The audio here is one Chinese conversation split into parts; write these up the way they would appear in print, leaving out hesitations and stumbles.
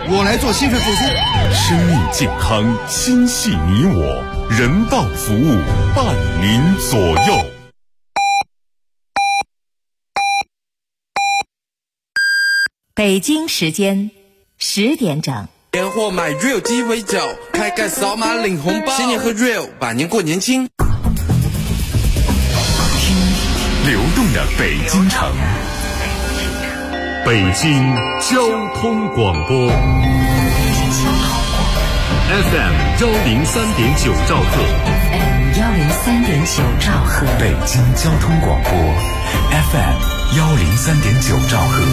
我来做心肺复苏。 生命健康，心系你我，人道服务，伴您左右。 北京时间10点整。 年货买 Real 鸡尾酒，开盖扫码领红包，新年喝 Real， 百年过年轻。 听流动的北京城，北京交通广播 FM 103.9兆赫， 103.9兆赫， 北京交通广播 FM 103.9兆赫。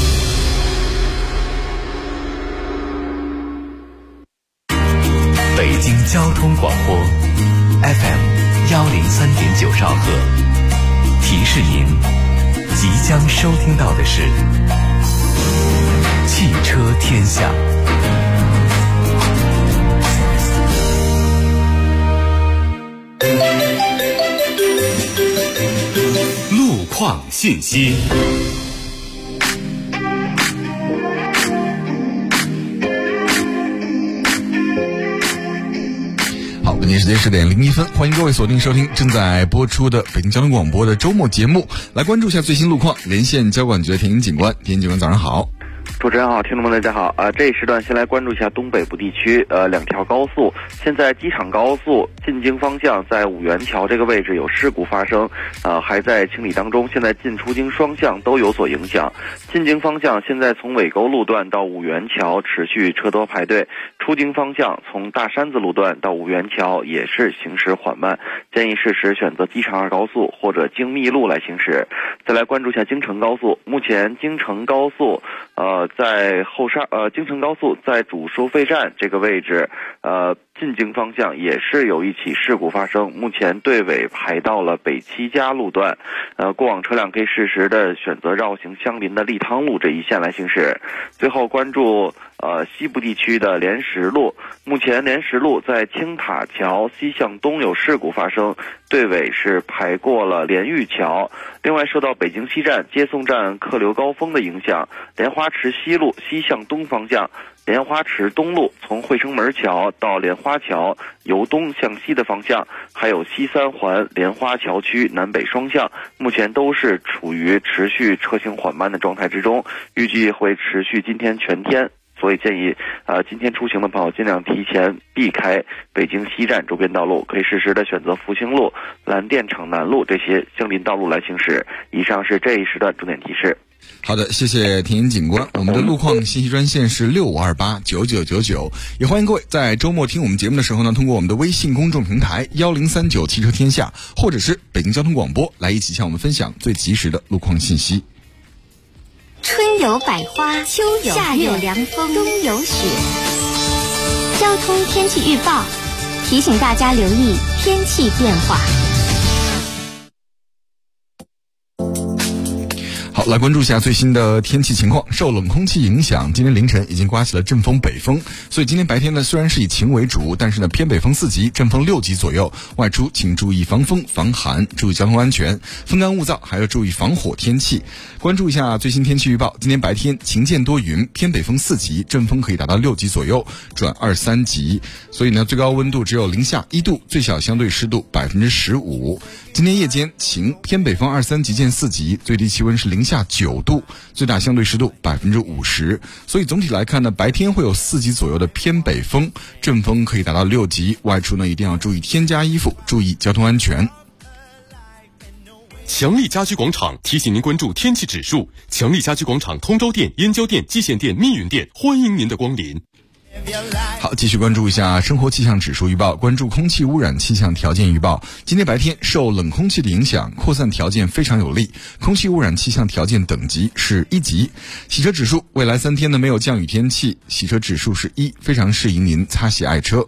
北京交通广播 FM 103.9兆赫，提示您即将收听到的是汽车天下。路况信息。 北京时间10点01分，欢迎各位锁定收听正在播出的北京交通广播的周末节目，来关注一下最新路况。连线交管局的田英警官，田英警官早上好。 主持人好，听众们大家好。这一时段先来关注一下东北部地区，两条高速，现在机场高速进京方向在五元桥这个位置有事故发生，还在清理当中，现在进出京双向都有所影响。进京方向现在从纬沟路段到五元桥持续车多排队，出京方向从大山子路段到五元桥也是行驶缓慢，建议适时选择机场2高速或者京密路来行驶。再来关注一下京承高速，目前京承高速在京承高速在主收费站这个位置，进京方向也是有一起事故发生，目前队尾排到了北七家路段，过往车辆可以适时的选择绕行相邻的利汤路这一线来行驶。最后关注西部地区的莲石路，目前莲石路在青塔桥西向东有事故发生，队尾是排过了莲玉桥。另外受到北京西站接送站客流高峰的影响，莲花池西路西向东方向，莲花池东路从汇升门桥到莲花桥由东向西的方向，还有西三环莲花桥区南北双向，目前都是处于持续车行缓慢的状态之中，预计会持续今天全天。所以建议今天出行的朋友尽量提前避开北京西站周边道路，可以适时的选择复兴路、蓝电厂南路这些相邻道路来行驶。以上是这一时段重点提示。 好的，谢谢田英警官。我们的路况信息专线是65289999，也欢迎各位在周末听我们节目的时候呢，通过我们的微信公众平台1039汽车天下，或者是北京交通广播来一起向我们分享最及时的路况信息。 春有百花，秋有夏有凉风，冬有雪。交通天气预报提醒大家留意天气变化。 好，来关注一下最新的天气情况。受冷空气影响，今天凌晨已经刮起了阵风北风，所以今天白天呢，虽然是以晴为主，但是呢偏北风4级，阵风6级左右。外出请注意防风防寒，注意交通安全，风干物燥，还要注意防火天气。关注一下最新天气预报，今天白天晴间多云，偏北风4级，阵风可以达到6级左右，转2、3级。所以呢，最高温度只有零下1度，最小相对湿度15%。今天夜间晴，偏北风2、3级见4级，最低气温是零下9度，最大相对湿度50%。所以总体来看呢，白天会有4级左右的偏北风，阵风可以达到6级。外出呢一定要注意添加衣服，注意交通安全。 强力家居广场提醒您关注天气指数。强力家居广场通州店、燕郊店、蓟县店、密云店，欢迎您的光临。 好，继续关注一下生活气象指数预报，关注空气污染气象条件预报。今天白天受冷空气的影响，扩散条件非常有利，空气污染气象条件等级是1级。洗车指数，未来3天呢没有降雨天气，洗车指数是1，非常适宜您擦洗爱车。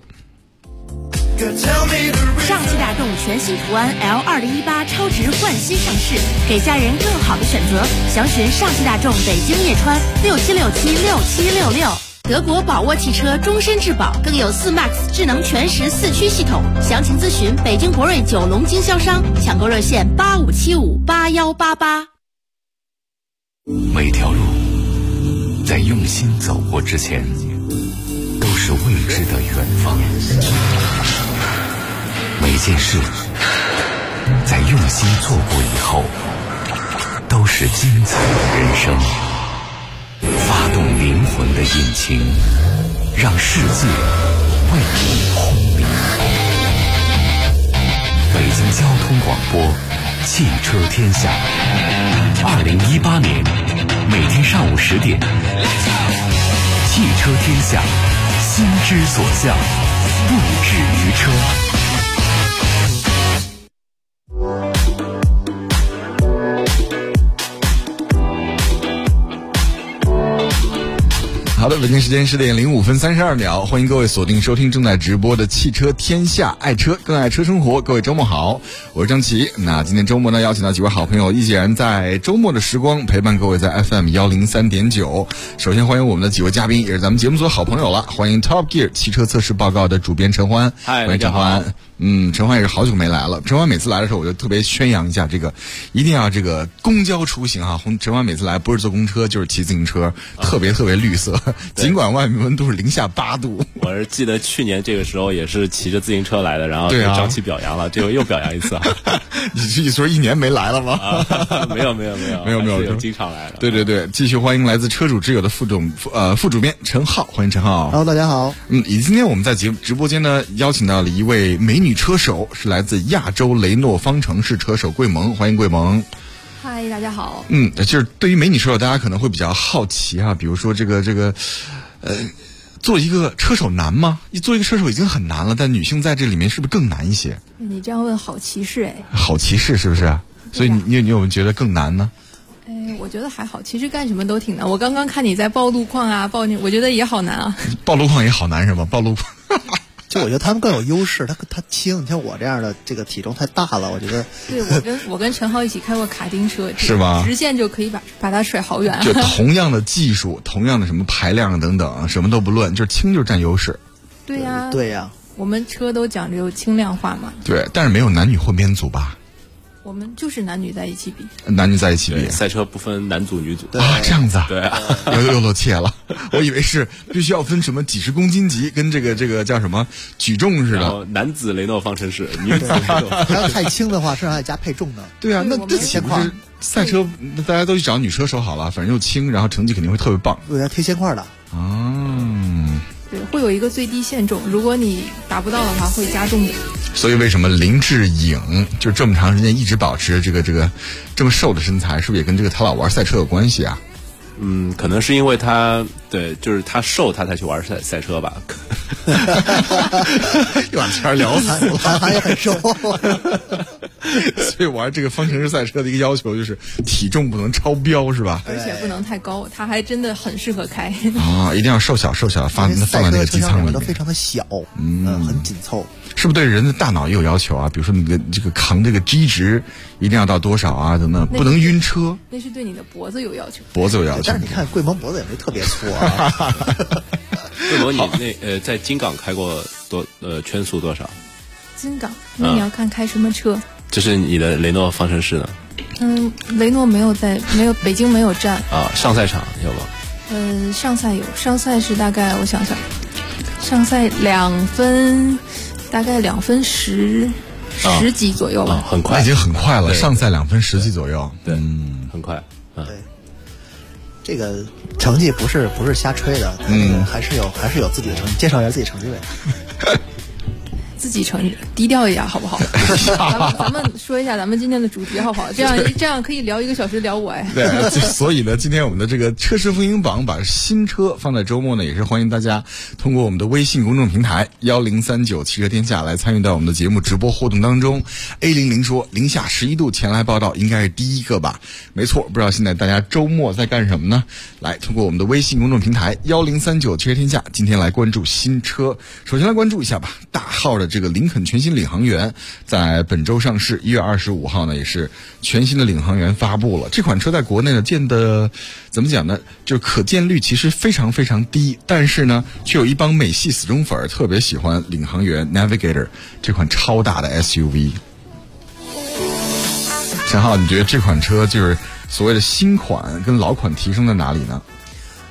上汽大众全新途安 L2018 超值焕新上市，给家人更好的选择。详询上汽大众北京叶川67676766。德国宝沃汽车终身质保，更有4MAX 智能全时4驱系统。详情咨询北京博瑞9龙经销商，抢购热线85758188。 每条路在用心走过之前， 都是未知的远方。每件事在用心做过以后，都是精彩的人生。发动灵魂的引擎，让世界为你轰鸣。北京交通广播，汽车天下。2018年每天上午10点，汽车天下，心之所向，不止于车。 好的，北京时间10点05分32秒，欢迎各位锁定收听正在直播的汽车天下，爱车更爱车生活。各位周末好，我是张琪。那今天周末呢，邀请到几位好朋友，依然在周末的时光陪伴各位在 FM 103.9。首先欢迎我们的几位嘉宾，也是咱们节目组的好朋友了，欢迎 Top Gear 汽车测试报告的主编陈欢。 嗨， 欢迎陈欢。陈欢也是好久没来了。陈欢每次来的时候，我就特别宣扬一下这个，一定要这个公交出行啊。陈欢每次来不是坐公车就是骑自行车，特别绿色。尽管外面温度是零下8度。 我是记得去年这个时候也是骑着自行车来的，然后对张琪表扬了，这回又表扬一次啊。 你说1年没来了吗？ 没有，经常来的。 对，继续欢迎来自车主之友的副主编陈浩，欢迎陈浩。 Hello， 大家好。 以及今天我们在直播间呢邀请到了一位美女车手，是来自亚洲雷诺方程式车手桂萌，欢迎桂萌。 嗨，大家好。 就是对于美女车手，大家可能会比较好奇啊，比如说做一个车手难吗？做一个车手已经很难了，但女性在这里面是不是更难一些？ 你这样问好歧视哎。 好歧视是不是？所以你有没有觉得更难呢？ 我觉得还好，其实干什么都挺难。我刚刚看你在报路况啊，我觉得也好难啊。 报路况也好难是吧？报路况。 就我觉得他们更有优势，他轻，你像我这样的这个体重太大了，我觉得。 对，我跟陈浩一起开过卡丁车， 是吧？ 直线就可以把它甩好远。 就同样的技术，同样的什么排量等等，什么都不论，就是轻就是占优势。 对呀， 对呀， 我们车都讲究轻量化嘛。 对，但是没有男女混编组吧？ 我们就是男女在一起比， 赛车不分男组女组啊，这样子啊？ 对啊， 又露怯了。我以为是必须要分什么几十公斤级，跟这个叫什么举重似的。 男子雷诺方程式，女子雷诺。 还要太轻的话，身上还加配重呢。 对啊，那这岂不是赛车？大家都去找女车手好了，反正又轻，然后成绩肯定会特别棒。 有点贴现块的。 对，会有一个最低限重，如果你达不到的话，会加重点。 所以为什么林志颖就这么长时间一直保持这个这么瘦的身材，是不是也跟这个他老玩赛车有关系啊？ 可能是因为他就是他瘦，他才去玩赛车吧。 又把天聊死了， 他也很瘦。 所以玩这个方程式赛车的一个要求就是体重不能超标，是吧？ 而且不能太高，他还真的很适合开啊！一定要瘦小，放在那个机舱里面， 都非常的小，很紧凑。 是不是对人的大脑也有要求啊？比如说你的这个扛这个 G 值一定要到多少啊？等等，不能晕车。 那是对你的脖子有要求。 但是你看桂萌脖子也没特别粗啊。 桂萌，你在金港开过圈速多少？ 金港？那你要看开什么车。 这是你的雷诺方程式呢？ 雷诺没有北京没有站啊。上赛场有吗？ 上赛有，上赛是大概我想想，上赛大概2分10几左右吧， 很快， 已经很快了。上赛2分10几左右， 对，很快。 对，这个成绩不是瞎吹的，还是有自己的成绩。介绍一下自己成绩呗。 自己成绩低调一点好不好？咱们说一下咱们今天的主题好不好？这样可以聊1个小时聊我哎。 对，所以呢，今天我们的这个车市风云榜把新车放在周末呢，也是欢迎大家通过我们的微信公众平台1039汽车天下来参与到我们的节目直播活动当中。A00说零下11度前来报道，应该是第一个吧？没错，不知道现在大家周末在干什么呢？来，通过我们的微信公众平台1039汽车天下，今天来关注新车。首先来关注一下吧，大号的这个林肯全新领航员在本周上市，1月25号呢也是全新的领航员发布了。这款车在国内呢见的怎么讲呢，就是可见率其实非常非常低，但是呢却有一帮美系死忠粉特别喜欢领航员 Navigator 这款超大的 SUV。陈浩，你觉得这款车就是所谓的新款跟老款提升在哪里呢？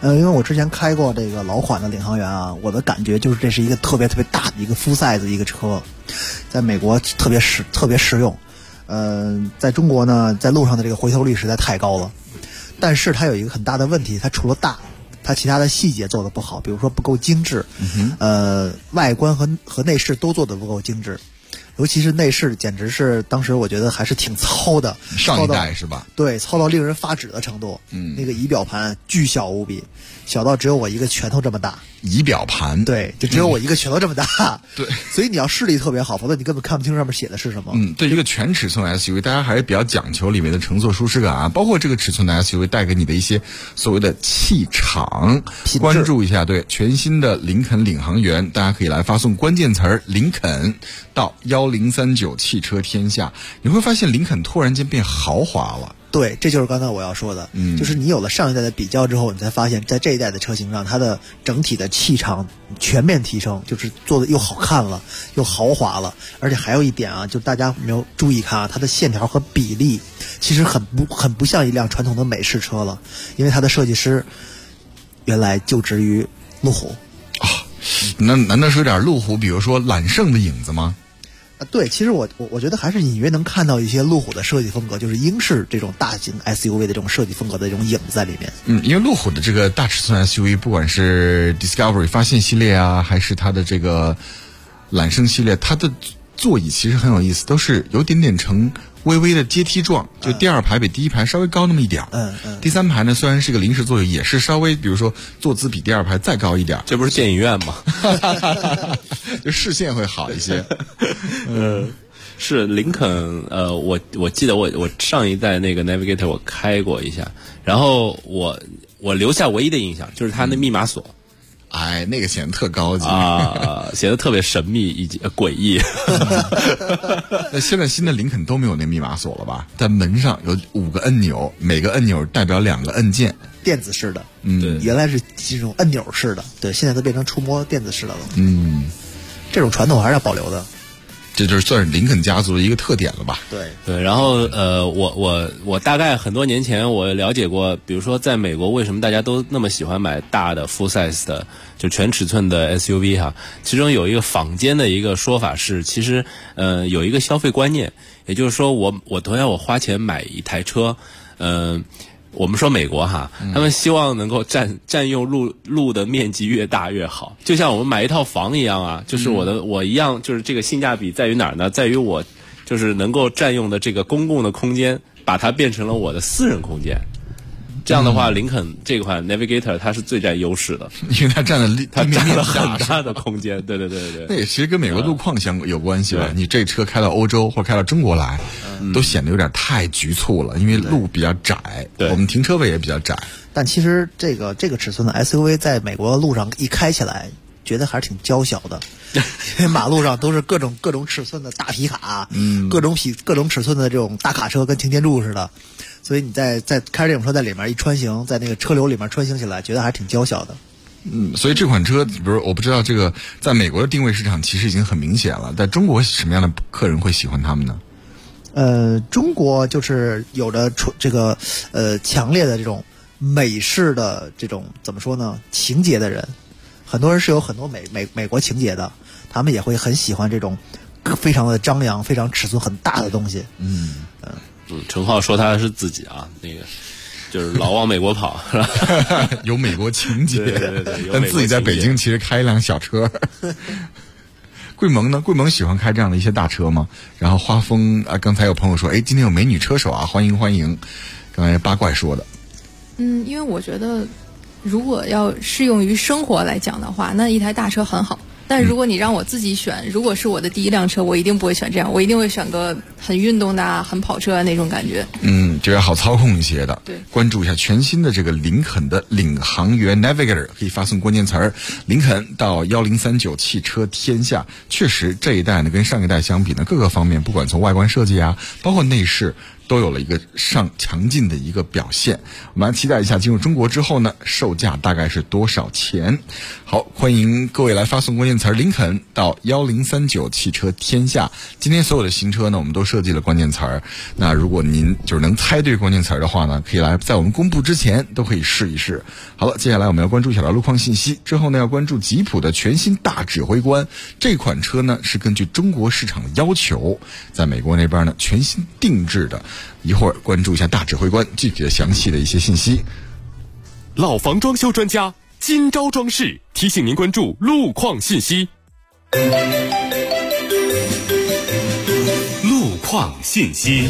因为我之前开过这个老款的领航员啊，我的感觉就是这是一个特别大的一个full size的一个车，在美国特别实用。在中国呢，在路上的这个回头率实在太高了，但是它有一个很大的问题，它除了大，它其他的细节做得不好，比如说不够精致，外观和内饰都做得不够精致。尤其是内饰，简直是当时我觉得还是挺糙的， 上一代是吧？ 对，糙到令人发指的程度。那个仪表盘巨小无比，小到只有我一个拳头这么大。 仪表盘， 对，就只有我一个拳头这么大。 对， 所以你要视力特别好，否则你根本看不清上面写的是什么。 对一个全尺寸 SUV， 大家还是比较讲求里面的乘坐舒适感啊，包括这个尺寸的 SUV 带给你的一些所谓的气场。关注一下，对全新的林肯领航员，大家可以来发送关键词林肯到1039汽车天下，你会发现林肯突然间变豪华了。 对，这就是刚才我要说的，就是你有了上一代的比较之后，你才发现在这一代的车型上，它的整体的气场全面提升，就是做的又好看了，又豪华了。而且还有一点啊，就大家没有注意看啊，它的线条和比例其实很不像一辆传统的美式车了，因为它的设计师原来就职于路虎啊。那难道是有点路虎，比如说揽胜的影子吗？ 对，其实我觉得还是隐约能看到一些路虎的设计风格，就是英式这种大型 SUV 的这种设计风格的这种影子在里面。 因为路虎的这个大尺寸 SUV， 不管是 Discovery 发现系列啊，还是它的这个揽胜系列，它的座椅其实很有意思，都是有点呈微微的阶梯状，就第二排比第一排稍微高那么一点。第三排呢，虽然是个临时座椅，也是稍微，比如说坐姿比第二排再高一点。 这不是电影院吗？ 就视线会好一些。 是林肯，我记得我上一代那个 Navigator 我开过一下，然后我留下唯一的印象就是它那密码锁。 哎，那个显得特高级啊，显得特别神秘以及诡异。 那现在新的林肯都没有那密码锁了吧？在门上有5个按钮，每个按钮代表2个按键， 电子式的。 对， 原来是这种按钮式的，对，现在都变成触摸电子式的了。这种传统还是要保留的。 这就是算是林肯家族的一个特点了吧？ 对。然后我大概很多年前我了解过，比如说在美国为什么大家都那么喜欢买大的 full size 的就全尺寸的 SUV 哈，其中有一个坊间的一个说法是，其实有一个消费观念，也就是说我同样我花钱买一台车，我们说美国哈，他们希望能够占用路的面积越大越好，就像我们买一套房一样啊，就是我一样，就是这个性价比在于哪儿呢？在于我就是能够占用的这个公共的空间，把它变成了我的私人空间。这样的话，林肯这款 Navigator 它是最占优势的， 因为它占了很大的空间。对。 那也其实跟美国路况有关系吧？你这车开到欧洲或者开到中国来，都显得有点太局促了，因为路比较窄，我们停车位也比较窄。 但其实这个尺寸的 SUV 在美国路上一开起来，觉得还是挺娇小的，因为马路上都是各种尺寸的大皮卡，各种尺寸的这种大卡车，跟擎天柱似的。所以你在开着这种车在里面一穿行，在那个车流里面穿行起来，觉得还挺娇小的。 所以这款车，比如我不知道这个在美国的定位市场其实已经很明显了，在中国什么样的客人会喜欢他们呢？ 中国就是有着这个强烈的这种美式的这种怎么说呢情节的人，很多人是有很多美国情节的，他们也会很喜欢这种非常的张扬、非常尺寸很大的东西。 陈浩说他是自己啊，那个就是老往美国跑，是吧？ 有美国情节， 对， 但自己在北京其实开一辆小车。桂萌呢？桂萌喜欢开这样的一些大车吗？然后花风啊，刚才有朋友说，今天有美女车手啊，欢迎。刚才八怪说的。 因为我觉得，如果要适用于生活来讲的话，那一台大车很好。但如果你让我自己选，如果是我的第一辆车，我一定不会选这样，我一定会选个很运动的、很跑车的那种感觉。 就要好操控一些的。 对， 关注一下全新的这个林肯的领航员 Navigator， 可以发送关键词林肯到1039汽车天下。确实这一代呢，跟上一代相比呢，各个方面不管从外观设计啊，包括内饰， 都有了一个强劲的一个表现。我们来期待一下进入中国之后呢，售价大概是多少钱。好，欢迎各位来发送关键词林肯到1039汽车天下。今天所有的新车呢，我们都设计了关键词儿，那如果您就是能猜对关键词儿的话呢，可以来在我们公布之前都可以试一试。好了，接下来我们要关注一下路况信息，之后呢要关注吉普的全新大指挥官。这款车呢是根据中国市场的要求，在美国那边呢全新定制的。一会儿关注一下大指挥官具体的详细的一些信息。 老房装修专家金招装饰提醒您关注路况信息。 路况信息。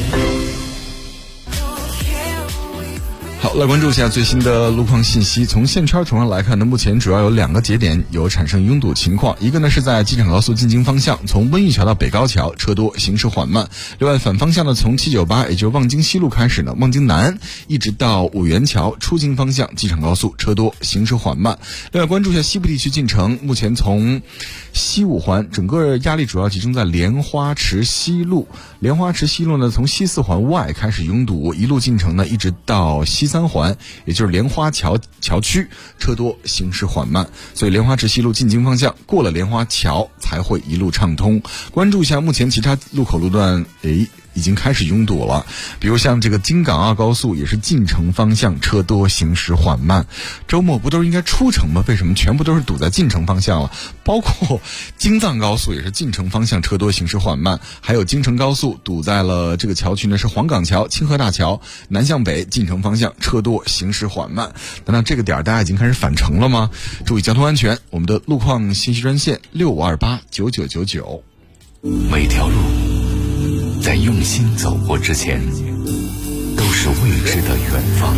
好，来关注一下最新的路况信息。从线圈图上来看呢，目前主要有2个节点有产生拥堵情况，一个呢是在机场高速进京方向，从温榆桥到北高桥车多，行驶缓慢。另外反方向呢，从798也就是望京西路开始呢，望京南一直到五元桥出京方向，机场高速车多，行驶缓慢。另外关注一下西部地区进程，目前从西五环整个压力主要集中在莲花池西路。莲花池西路呢，从西四环外开始拥堵，一路进程呢一直到西三环，也就是莲花桥区，车多，行驶缓慢。所以莲花池西路进京方向过了莲花桥才会一路畅通。关注一下目前其他路口路段，已经开始拥堵了，比如像这个京港澳高速也是进城方向车多，行驶缓慢。周末不都是应该出城吗？为什么全部都是堵在进城方向了？包括京藏高速也是进城方向车多，行驶缓慢，还有京承高速堵在了这个桥区呢，是黄岗桥、清河大桥南向北进城方向车多，行驶缓慢。那这个点大家已经开始返程了吗？注意交通安全。我们的路况信息专线65289999。 每条路在用心走过之前，都是未知的远方。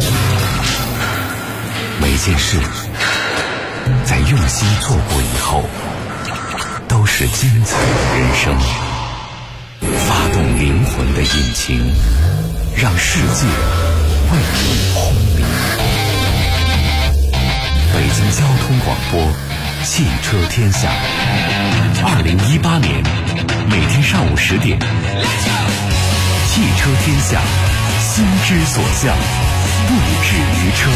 每件事在用心做过以后，都是精彩的人生。发动灵魂的引擎，让世界为你轰鸣。北京交通广播，汽车天下。2018年每天上午10点，汽车天下，心之所向，不止于车。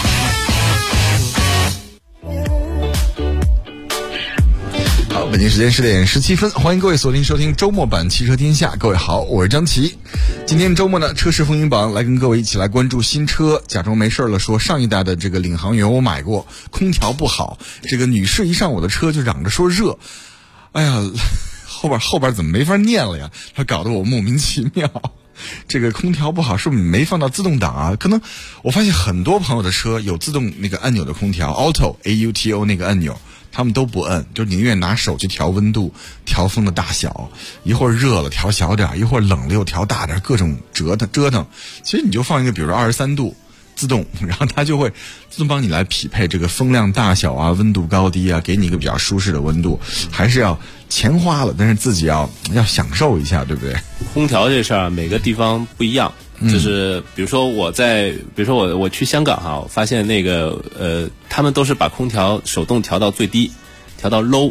好，北京时间10点17分，欢迎各位锁定收听周末版汽车天下。各位好，我是张琪。今天周末呢，车市风云榜来跟各位一起来关注新车。假装没事了，说上一代的这个领航员我买过，空调不好，这个女士一上我的车就嚷着说热。哎呀，后边怎么没法念了呀？它搞得我莫名其妙。这个空调不好，是不是你没放到自动挡啊？可能我发现很多朋友的车有自动那个按钮的空调 ，Auto AUTO 那个按钮，他们都不摁，就宁愿拿手去调温度、调风的大小，一会儿热了调小点，一会儿冷了又调大点，各种折腾。其实你就放一个，比如说23度。自动，然后它就会自动帮你来匹配这个风量大小啊、温度高低啊，给你一个比较舒适的温度。还是要钱花了，但是自己要享受一下，对不对？ 空调这事儿每个地方不一样，就是比如说我去香港哈，我发现那个他们都是把空调手动调到最低。调到 low，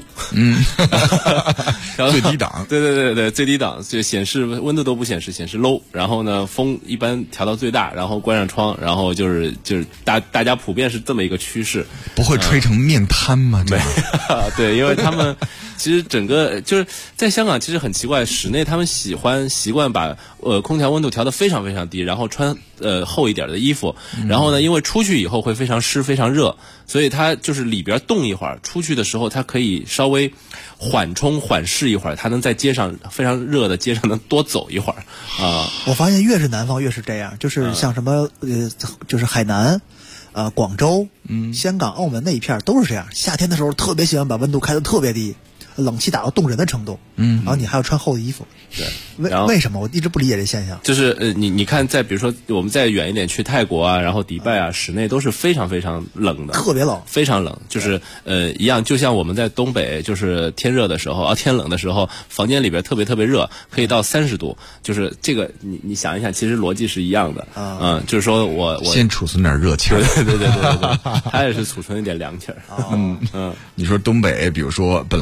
最低档， 对，最低档就显示温度都不显示，显示 low。然后呢，风一般调到最大，然后关上窗，然后就是大家普遍是这么一个趋势。 不会吹成面瘫吗？ 对，因为他们其实整个就是在香港，其实很奇怪，室内他们习惯把空调温度调得非常非常低，然后穿厚一点的衣服，然后呢，因为出去以后会非常湿非常热，所以它就是里边冻一会儿，出去的时候它可以稍微缓冲缓释一会儿，它能在街上非常热的街上能多走一会儿啊。 我发现越是南方越是这样，就是像什么就是海南。广州、香港、澳门那一片都是这样。夏天的时候特别喜欢把温度开得特别低，冷气打到冻人的程度。然后你还要穿厚的衣服。 对， 为什么我一直不理解这现象？ 就是你看，比如说我们再远一点去泰国啊，然后迪拜啊，室内都是非常非常冷的， 特别冷， 非常冷。就是一样，就像我们在东北，就是天热的时候天冷的时候，房间里边特别特别热，可以到30度。就是这个，你想一想，其实逻辑是一样的。就是说我先储存点热气儿， 对，它也是储存一点凉气儿。 你说东北，比如说本来外边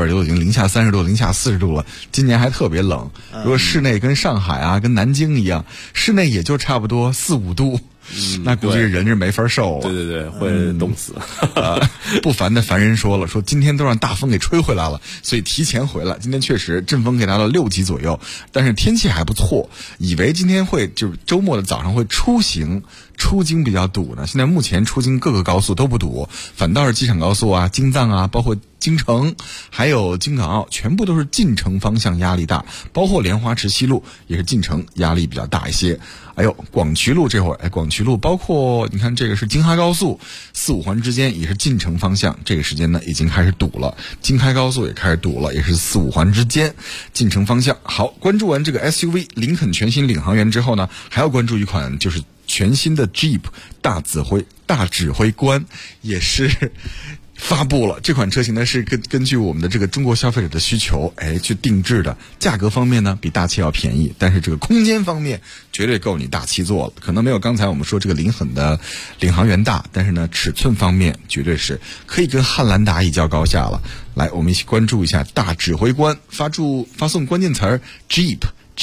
儿都已经零下30度、零下40度了，今年还特别冷。如果室内跟上海啊、跟南京一样，室内也就差不多4、5度。那估计人是没法受。 对对对，会冻死。 不凡的凡人说了，说今天都让大风给吹回来了，所以提前回来。今天确实阵风给达到6级左右，但是天气还不错。以为今天会就是周末的早上会出京比较堵呢，现在目前出京各个高速都不堵，反倒是机场高速啊、京藏啊，包括京承还有京港澳，全部都是进城方向压力大，包括莲花池西路也是进城压力比较大一些。哎呦，广渠路这会儿，广渠路包括你看这个是京哈高速4、5环之间也是进城方向，这个时间呢已经开始堵了。京开高速也开始堵了，也是4、5环之间进城方向。好，关注完这个 SUV 林肯全新领航员之后呢，还要关注一款就是全新的 Jeep 大指挥官，也是发布了。这款车型呢是根据我们的这个中国消费者的需求去定制的。价格方面呢比大7要便宜，但是这个空间方面绝对够你大7坐了。可能没有刚才我们说这个林肯的领航员大，但是呢尺寸方面绝对是可以跟汉兰达一较高下了。来，我们一起关注一下大指挥官，发送关键词儿 Jeep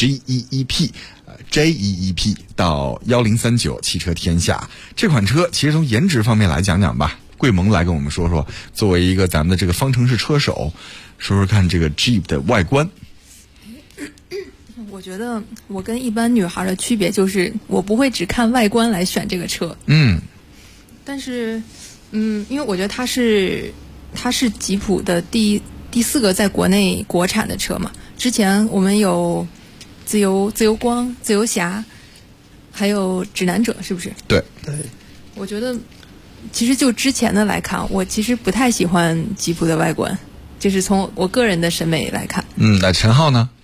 Jeep 到1039汽车天下。这款车其实从颜值方面来讲讲吧，桂萌来跟我们说说，作为一个咱们的这个方程式车手，说说看这个 Jeep 的外观。 我觉得我跟一般女孩的区别就是，我不会只看外观来选这个车。但是，因为我觉得它是吉普的第4个在国内国产的车嘛。之前我们有自由光、自由侠，还有指南者，是不是？ 对。 我觉得其实就之前的来看，我其实不太喜欢吉普的外观，就是从我个人的审美来看。 那陈浩呢？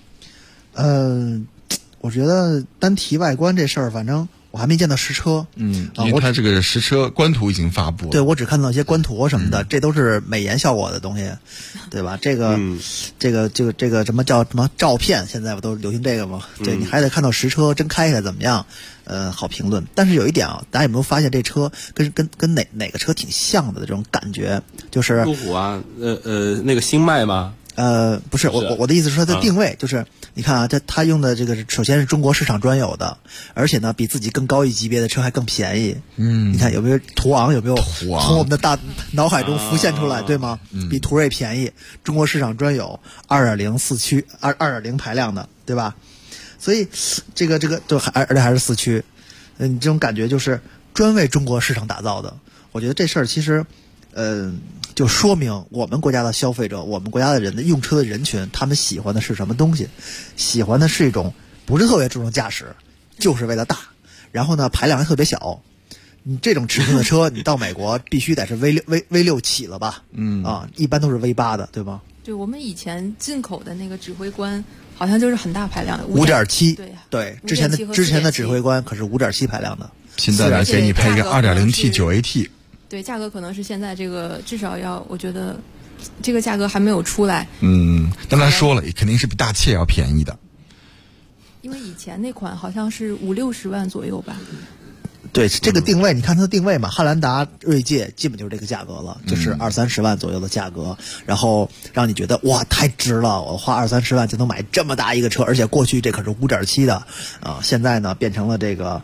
我觉得单提外观这事儿，反正我还没见到实车。 因为它这个实车官图已经发布了。 对，我只看到一些官图什么的，这都是美颜效果的东西，对吧？这个什么叫什么照片，现在不都流行这个吗？对，你还得看到实车真开起来怎么样，好评论。但是有一点啊，大家有没有发现这车跟哪个车挺像的这种感觉？就是路虎啊，那个星脉吗？ 不是，我的意思是说它的定位，就是你看啊，它用的这个首先是中国市场专有的，而且呢比自己更高一级别的车还更便宜。你看有没有途昂？有没有从我们的大脑海中浮现出来，对吗？比途锐便宜，中国市场专有，2.0四驱，2.0排量的，对吧？所以这个就而且还是4驱，你这种感觉就是专为中国市场打造的。我觉得这事儿其实，就说明我们国家的消费者，我们国家的人的用车的人群，他们喜欢的是什么东西？喜欢的是一种不是特别注重驾驶，就是为了大，然后呢排量还特别小。你这种尺寸的车，你到美国必须得是 V6起了吧？一般都是 V8的，对吗？ 对，我们以前进口的那个指挥官好像就是很大排量的 5.7， 对， 之前的指挥官可是5.7排量的。 现在来给你配一个 2.0T 9AT。 对，价格可能是现在这个至少要，我觉得这个价格还没有出来。 但他说了，肯定是比大7要便宜的。 因为以前那款好像是50-60万左右吧。 对，这个定位，你看它的定位嘛，汉兰达、锐界基本就是这个价格了，就是20-30万左右的价格，然后让你觉得哇太值了，我花20-30万就能买这么大一个车，而且过去这可是5.7的现在呢变成了这个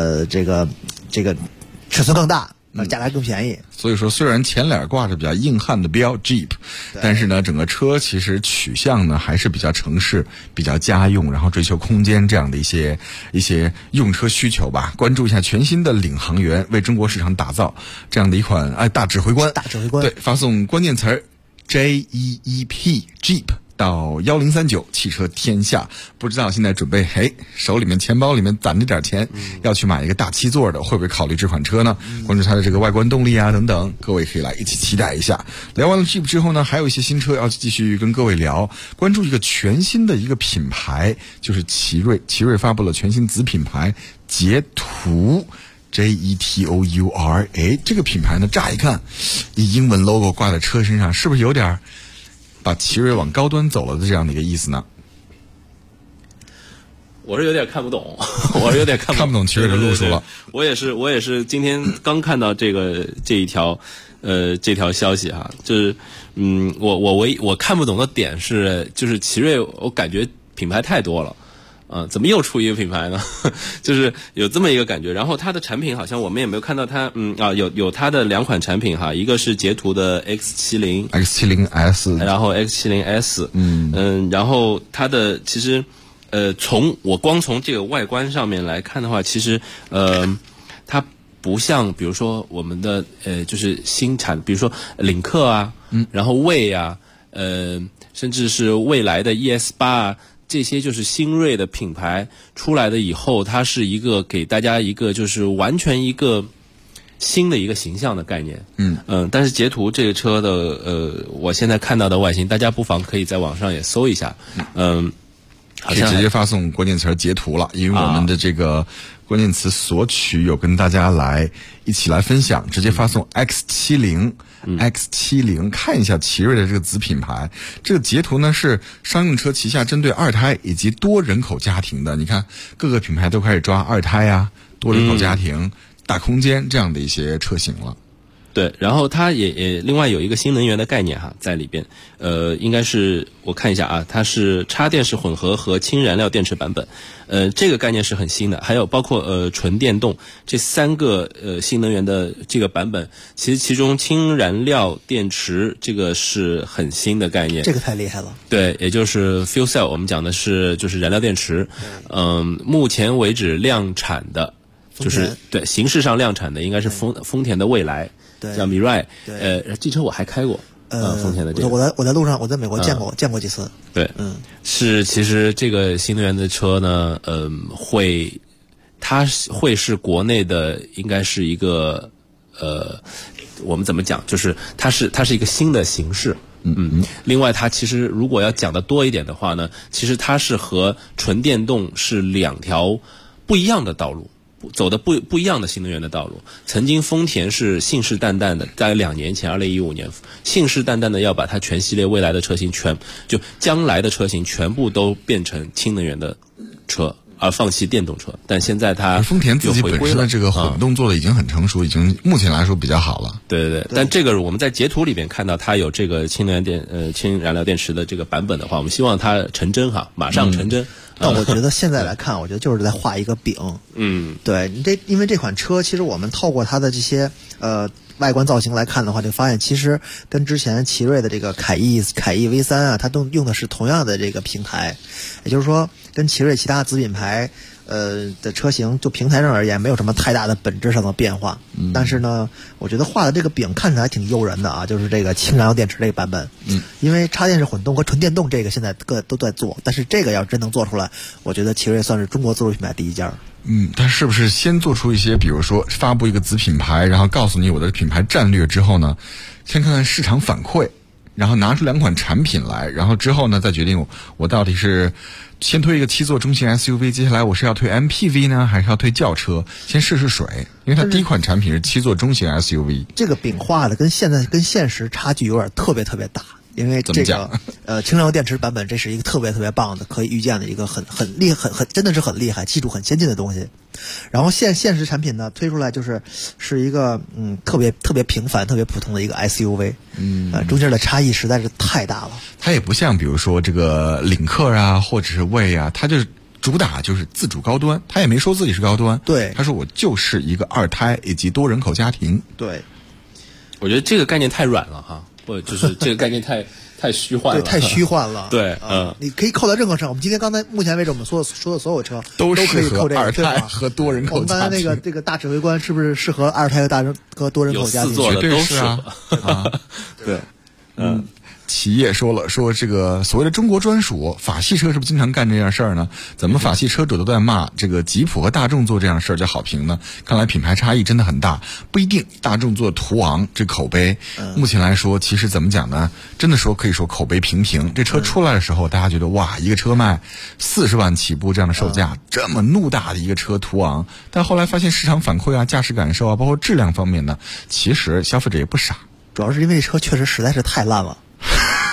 尺寸更大。价格还更便宜， 所以说虽然前脸挂着比较硬汉的标 Jeep， 但是呢，整个车其实取向呢还是比较城市、比较家用，然后追求空间这样的一些用车需求吧。关注一下全新的领航员，为中国市场打造这样的一款大指挥官。对，发送关键词 JEEP Jeep。到1039汽车天下，不知道现在准备手里面钱包里面攒着点钱，要去买一个大7座的，会不会考虑这款车呢？关注它的这个外观动力啊等等，各位可以来一起期待一下。聊完了 Jeep 之后呢，还有一些新车要继续跟各位聊，关注一个全新的一个品牌，就是奇瑞发布了全新子品牌捷途。JETOUR， 这个品牌呢，乍一看，以英文 logo 挂在车身上，是不是有点把奇瑞往高端走了的这样的一个意思呢？ 我是有点看不懂，我是有点看不懂奇瑞的路数了。 我也是今天刚看到这一条这条消息哈，就是我看不懂的点是，就是奇瑞我感觉品牌太多了。怎么又出一个品牌呢？就是有这么一个感觉。然后它的产品好像我们也没有看到它，有它的2款产品哈，一个是捷途的 X70S， 然后 X70S， 然后它的其实光从这个外观上面来看的话，其实它不像比如说我们的就是新产，比如说领克啊，然后魏啊，甚至是未来的 ES8啊。这些就是新锐的品牌出来的以后，它是一个给大家一个就是完全一个新的一个形象的概念。但是捷途这个车的我现在看到的外形，大家不妨可以在网上也搜一下。 可以直接发送关键词截图了，因为我们的这个关键词索取有跟大家一起来分享，直接发送 X70 看一下奇瑞的这个子品牌。这个捷途呢是商用车旗下针对2胎以及多人口家庭的，你看各个品牌都开始抓2胎啊、多人口家庭、大空间这样的一些车型了。 对，然后它也另外有一个新能源的概念哈在里边，应该是我看一下啊，它是插电式混合和氢燃料电池版本，这个概念是很新的，还有包括纯电动这3个新能源的这个版本，其实其中氢燃料电池这个是很新的概念， 这个太厉害了。 对，也就是 fuel cell， 我们讲的是就是燃料电池，目前为止量产的，就是对形式上量产的应该是丰田的蔚来。 对， 叫 Mirai， 这车我还开过，丰田的这个， 我在路上，我在美国见过几次。 对，是其实这个新能源的车呢，它会是国内的，应该是一个我们怎么讲，就是它是一个新的形式。另外它其实如果要讲的多一点的话呢，其实它是和纯电动是2条不一样的道路。走的不一样的新能源的道路。曾经丰田是信誓旦旦的，大概2年前2015年信誓旦旦的要把它全系列未来的车型将来的车型全部都变成氢能源的车，而放弃电动车。但现在它丰田自己本身的这个混动做的已经很成熟，已经目前来说比较好了。 对，但这个我们在截图里边看到它有这个氢燃料电池的这个版本的话，我们希望它成真哈，马上成真。 但我觉得现在来看，我觉得就是在画一个饼。对，因为这款车，其实我们透过它的这些外观造型来看的话，就发现其实跟之前奇瑞的这个凯翼 V3啊，它都用的是同样的这个平台，也就是说跟奇瑞其他子品牌的车型就平台上而言没有什么太大的本质上的变化。但是呢，我觉得画的这个饼看起来挺诱人的啊，就是这个氢燃料电池这个版本。因为插电式混动和纯电动这个现在各都在做，但是这个要真能做出来，我觉得奇瑞算是中国自主品牌第一家。 但是不是先做出一些，比如说发布一个子品牌，然后告诉你我的品牌战略之后呢，先看看市场反馈，然后拿出2款产品来，然后之后呢再决定我到底是先推一个7座中型 SUV， 接下来我是要推 MPV 呢，还是要推轿车？先试试水，因为它第一款产品是7座中型 SUV。 这个饼画的跟现实差距有点特别大。因为这个氢燃料电池版本，这是一个特别棒的可以预见的一个很厉害，真的是很厉害，技术很先进的东西。然后现实产品呢推出来是一个特别平凡、特别普通的一个 SUV。中间的差异实在是太大了。 它也不像比如说这个领克啊，或者是魏啊，它就是主打就是自主高端，它也没说自己是高端。 对， 他说我就是一个2胎以及多人口家庭。 对， 我觉得这个概念太软了哈。或者就是这个概念太虚幻了， 对，太虚幻了。 对， 你可以扣到任何上。我们今天目前为止我们说的所有车都可以扣这个 2胎和多人口家庭。 我们刚才这个大指挥官是不是适合2胎和多人口家庭？ 有4座的都是啊。 对， 企业说这个所谓的中国专属法系车是不是经常干这样事儿呢？怎么法系车主都在骂这个吉普和大众做这样事儿叫好评呢？看来品牌差异真的很大，不一定。大众做途昂这口碑，目前来说其实怎么讲呢？真的可以说口碑平平。这车出来的时候，大家觉得哇，一个车卖40万起步这样的售价，这么怒大的一个车途昂，但后来发现市场反馈啊、驾驶感受啊，包括质量方面呢，其实消费者也不傻。 主要是因为这车确实实在是太烂了。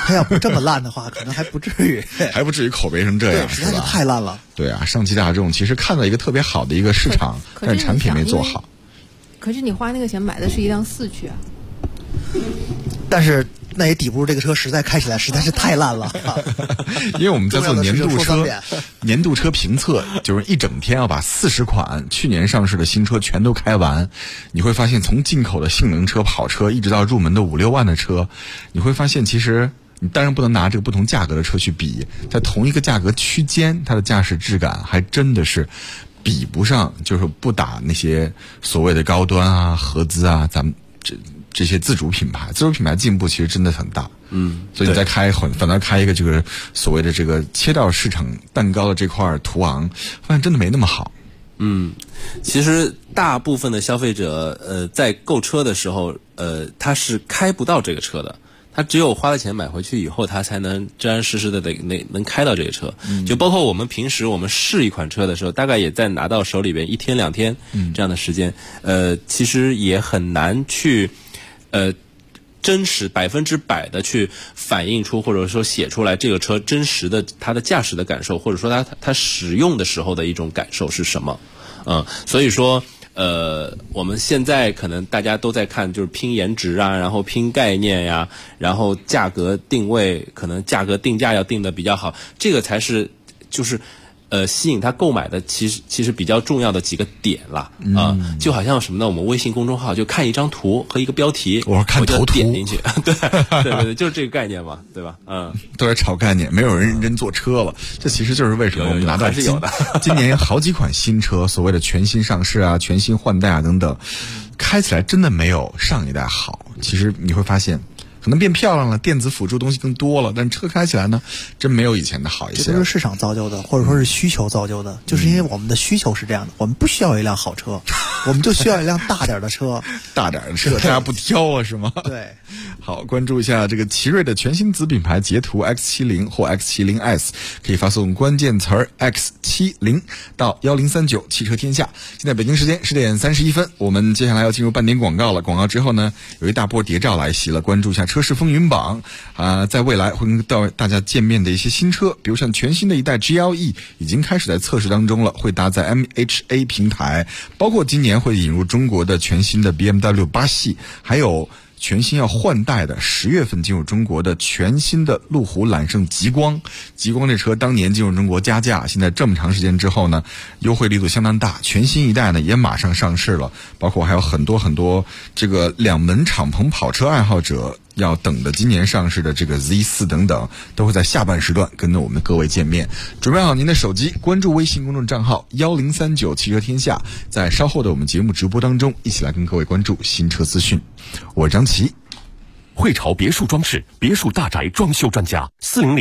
他要不这么烂的话，可能还不至于， 还不至于口碑成这样， 实在是太烂了。 对啊，上汽大众其实看到一个特别好的一个市场，但是产品没做好。 可是你花那个钱买的是一辆4驱啊。 但是那也抵不住这个车实在开起来实在是太烂了。 因为我们在做年度车评测，就是一整天要把40款去年上市的新车全都开完。你会发现，从进口的性能车、跑车，一直到入门的5-6万的车，你会发现其实你当然不能拿这个不同价格的车去比，在同一个价格区间，它的驾驶质感还真的是比不上，就是不打那些所谓的高端啊、合资啊，咱们这些自主品牌进步其实真的很大。所以你再反倒开一个这个所谓的这个切到市场蛋糕的这块途昂，发现真的没那么好。 其实大部分的消费者在购车的时候他是开不到这个车的，他只有花了钱买回去以后，他才能真真实实的能开到这个车。就包括我们平时我们试一款车的时候，大概也在拿到手里边1天2天这样的时间，其实也很难去真实100%的去反映出或者说写出来这个车真实的它的驾驶的感受，或者说它使用的时候的一种感受是什么。所以说我们现在可能大家都在看就是拼颜值啊，然后拼概念呀，然后价格定位，可能价格定价要定的比较好，这个才是就是吸引他购买的其实比较重要的几个点了就好像什么呢？我们微信公众号就看一张图和一个标题， 我看头图点进去，对，就是这个概念嘛，对吧？ 都在炒概念，没有人认真做车了。这其实就是为什么我们拿到今年好几款新车，所谓的全新上市啊、全新换代啊等等，开起来真的没有上一代好。其实你会发现，可能变漂亮了，电子辅助东西更多了，但车开起来呢，真没有以前的好一些。 这都是市场造就的，或者说是需求造就的。就是因为我们的需求是这样的，我们不需要一辆好车，我们就需要一辆大点的车。 大点的车，大家不挑了是吗？ 对。 好，关注一下这个奇瑞的全新子品牌捷途 X70 或 X70S， 可以发送关键词儿 X70到1039汽车天下。现在北京时间10点31分，我们接下来要进入半点广告了。广告之后呢，有一大波谍照来袭了，关注一下车市风云榜在未来会跟大家见面的一些新车，比如像全新的一代 GLE 已经开始在测试当中了，会搭载 MHA 平台，包括今年会引入中国的全新的 BMW 8系，还有全新要换代的10月份进入中国的全新的路虎揽胜极光。极光这车当年进入中国加价，现在这么长时间之后呢，优惠力度相当大，全新一代呢也马上上市了，包括还有很多这个2门敞篷跑车爱好者要等的今年上市的这个 Z4 等等，都会在下半时段跟着我们各位见面。准备好您的手机，关注微信公众账号1039汽车天下，在稍后的我们节目直播当中，一起来跟各位关注新车资讯。我是张琪， 汇潮别墅装饰别墅大宅装修专家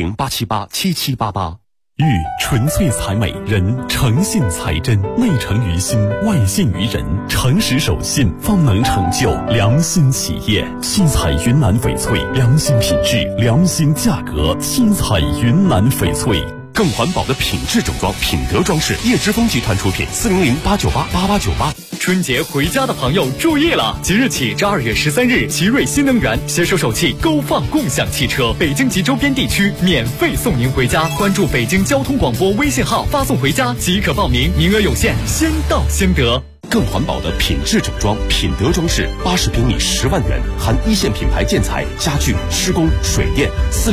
，400-878-7788。玉纯粹才美，人诚信才真，内诚于心，外信于人，诚实守信方能成就良心企业。七彩云南翡翠，良心品质，良心价格，七彩云南翡翠。更环保的品质整装，品德装饰，叶之峰集团出品，400-898-8898。春节回家的朋友注意了，即日起至2月13日，奇瑞新能源携手首汽勾放共享汽车，北京及周边地区免费送您回家。关注北京交通广播微信号，发送回家即可报名，名额有限，先到先得。更环保的品质整装，品德装饰，80平米10万元，含一线品牌建材、家具、施工、水电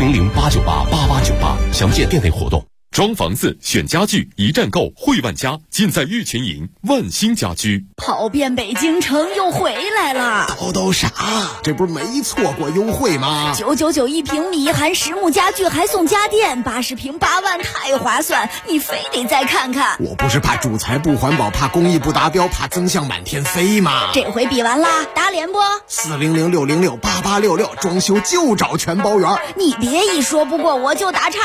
，400-898-8898，详见店内活动。装房子选家具，一站购汇万家，尽在玉群营万兴家居。 跑遍北京城又回来了， 都啥？这不是没错过优惠吗 ？999一平米，含实木家具还送家电，80平8万，太划算！你非得再看看。 我不是怕主材不环保，怕工艺不达标，怕增项满天飞吗？ 这回比完啦，打脸不 ？400-606-8866，装修就找全包圆。 你别一说不过我就打岔。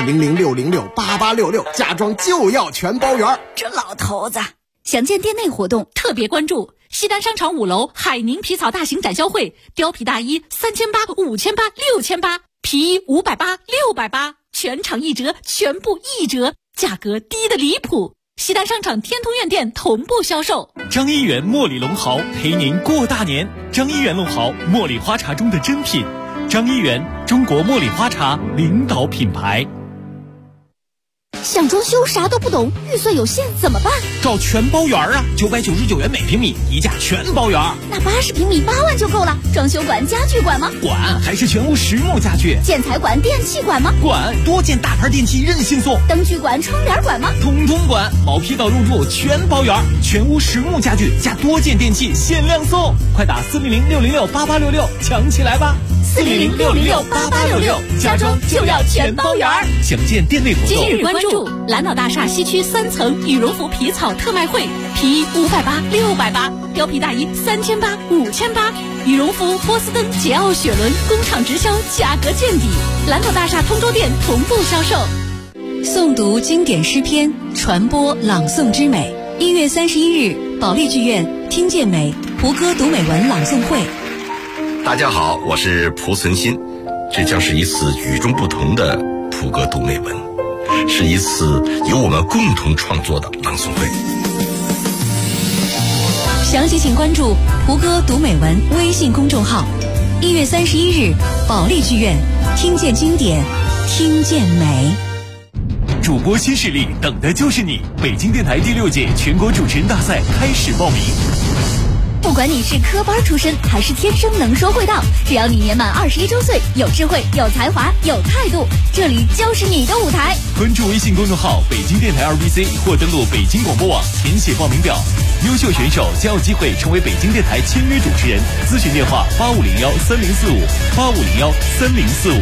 400-606-8866，家装就要全包圆。 这老头子。 详见店内活动，特别关注西单商场5楼海宁皮草大型展销会，貂皮大衣3800、5800、6800，皮衣580、680，全场一折，全部一折，价格低得离谱。西单商场天通苑店同步销售。 张一元茉莉龙豪陪您过大年。张一元龙豪，茉莉花茶中的珍品。张一元中国茉莉花茶领导品牌。 想装修啥都不懂，预算有限怎么办？ 找全包园啊，999元每平米，一价全包园。 那80平米8万就够了。装修管、家具管吗？ 管，还是全屋实木家具。 建材管、电器管吗？ 管，多件大牌电器任性送。 灯具管、窗帘管吗？ 统统管，毛坯到入住全包园，全屋实木家具加多件电器限量送。快打400-606-8866抢起来吧！400-606-8866，家装就要全包园。详见店内活动。 今日关注蓝岛大厦西区3层羽绒服皮草特卖会，皮衣580、680，貂皮大衣3800、5800，羽绒服、波司登、捷奥雪伦工厂直销，价格见底。蓝岛大厦通州店同步销售。诵读经典诗篇，传播朗诵之美。1月31日，保利剧院听见美蒲歌读美文朗诵会。 大家好，我是蒲存昕，这将是一次与众不同的蒲歌读美文，是一次由我们共同创作的朗诵会。 详细请关注蒲歌读美文微信公众号。1月31日，保利剧院听见经典，听见美。 主播新势力等的就是你！北京电台第6届全国主持人大赛开始报名。 不管你是科班出身还是天生能说会道，只要你年满21周岁，有智慧、有才华、有态度，这里就是你的舞台。 关注微信公众号北京电台2BC 或登录北京广播网填写报名表，优秀选手将有机会成为北京电台签约主持人。咨询电话8501-3045，8501-3045。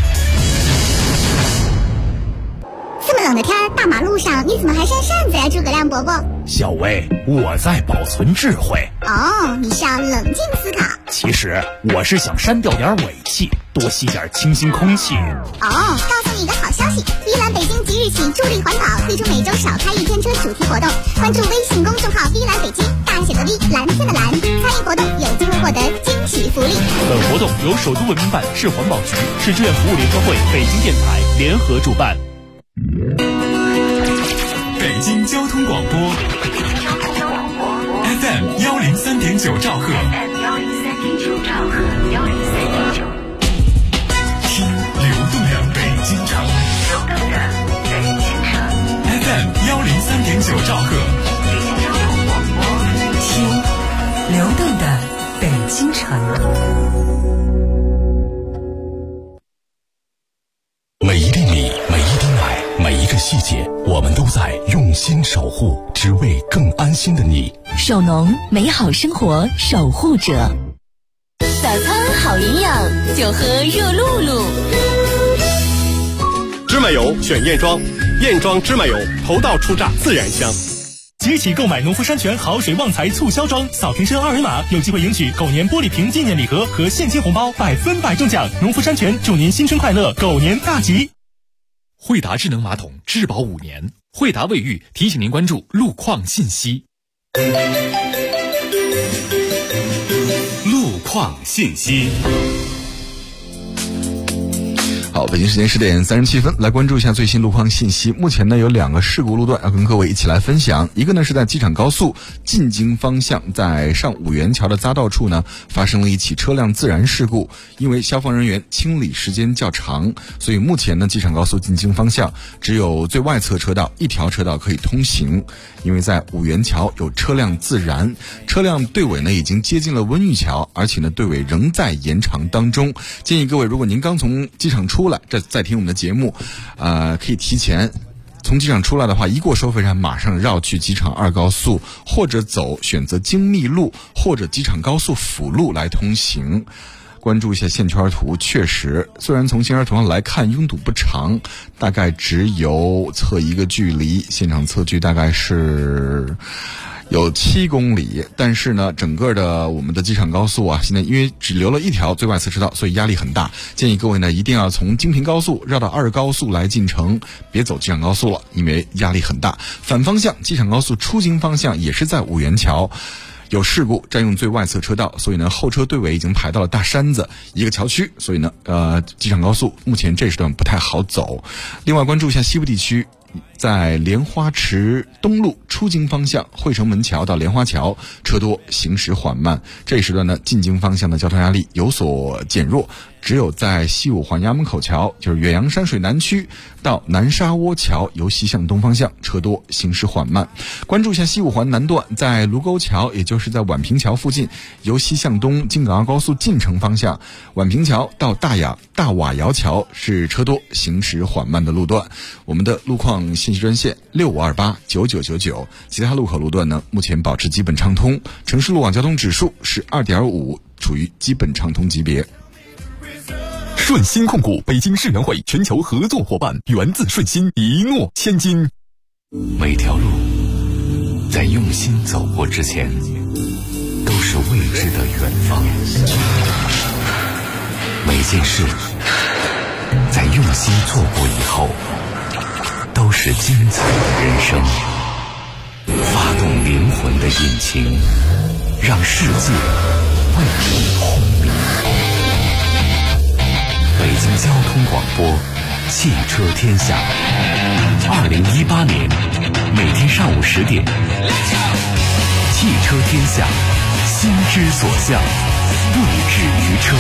这么冷的天，大马路上你怎么还扇扇子呀，诸葛亮伯伯？ 小薇，我在保存智慧。 哦，你是要冷静思考。 其实我是想删掉点尾气，多吸点清新空气。 哦，告诉你一个好消息，V蓝北京即日起助力环保，推出每周少开1天车主题活动。关注微信公众号 V蓝北京，大写的 V， 蓝天的蓝，参与活动有机会获得惊喜福利。 本活动由首都文明办、市环保局、市志愿服务联合会、北京电台联合主办。 北京交通广播 FM 103.9兆赫，听流动的北京城，FM 103.9兆赫， 听流动的北京城。 每一粒米，每一滴奶，每一个细节，我们都在用心守护，只为更安心的你。 手农，美好生活守护者。 早餐好营养，就喝热露露。 芝麻油选燕庄，燕庄芝麻油头道出榨，自然香。 即起购买农夫山泉好水旺财促销装，扫瓶身2维码，有机会赢取狗年玻璃瓶纪念礼盒和现金红包，100%中奖。农夫山泉祝您新春快乐，狗年大吉。 惠达智能马桶质保5年，惠达卫浴提醒您关注路况信息。路况信息。 好，北京时间10点37分，来关注一下最新路况信息。目前呢，有2个事故路段要跟各位一起来分享。一个呢是在机场高速进京方向，在上五元桥的匝道处呢，发生了一起车辆自燃事故。因为消防人员清理时间较长，所以目前呢，机场高速进京方向只有最外侧车道1条车道可以通行。因为在五元桥有车辆自燃，车辆队尾呢已经接近了温榆桥，而且呢队尾仍在延长当中。建议各位，如果您刚从机场出来，这在听我们的节目，可以提前从机场出来的话，一过收费站马上绕去机场2高速，或者选择京密路或者机场高速辅路来通行。关注一下线圈图，确实，虽然从线圈图上来看拥堵不长，大概只有测一个距离，现场测距大概是有7公里，但是呢，整个的我们的机场高速啊，现在因为只留了1条最外侧车道，所以压力很大。建议各位呢，一定要从京平高速绕到2高速来进城，别走机场高速了，因为压力很大。反方向机场高速出京方向也是在五元桥有事故，占用最外侧车道，所以呢，后车队尾已经排到了大山子一个桥区，所以呢，机场高速目前这时段不太好走。另外，关注一下西部地区。 在莲花池东路出京方向汇成门桥到莲花桥车多，行驶缓慢。这一时段呢，进京方向的交通压力有所减弱，只有在西五环衙门口桥，就是远洋山水南区到南沙窝桥由西向东方向车多，行驶缓慢。关注一下西五环南段，在卢沟桥，也就是在宛平桥附近，由西向东京港澳高速进城方向，宛平桥到大瓦窑桥是车多，行驶缓慢的路段。我们的路况信息专线65289999，其他路口路段呢，目前保持基本畅通，城市路网交通指数是2.5，处于基本畅通级别。 顺鑫控股北京世园会全球合作伙伴，源自顺鑫，一诺千金。 每条路在用心走过之前，都是未知的远方。每件事在用心做过以后，都是精彩的人生。发动灵魂的引擎，让世界为你轰鸣。北京交通广播，汽车天下，2018年每天上午10点，汽车天下，心之所向，不止于车。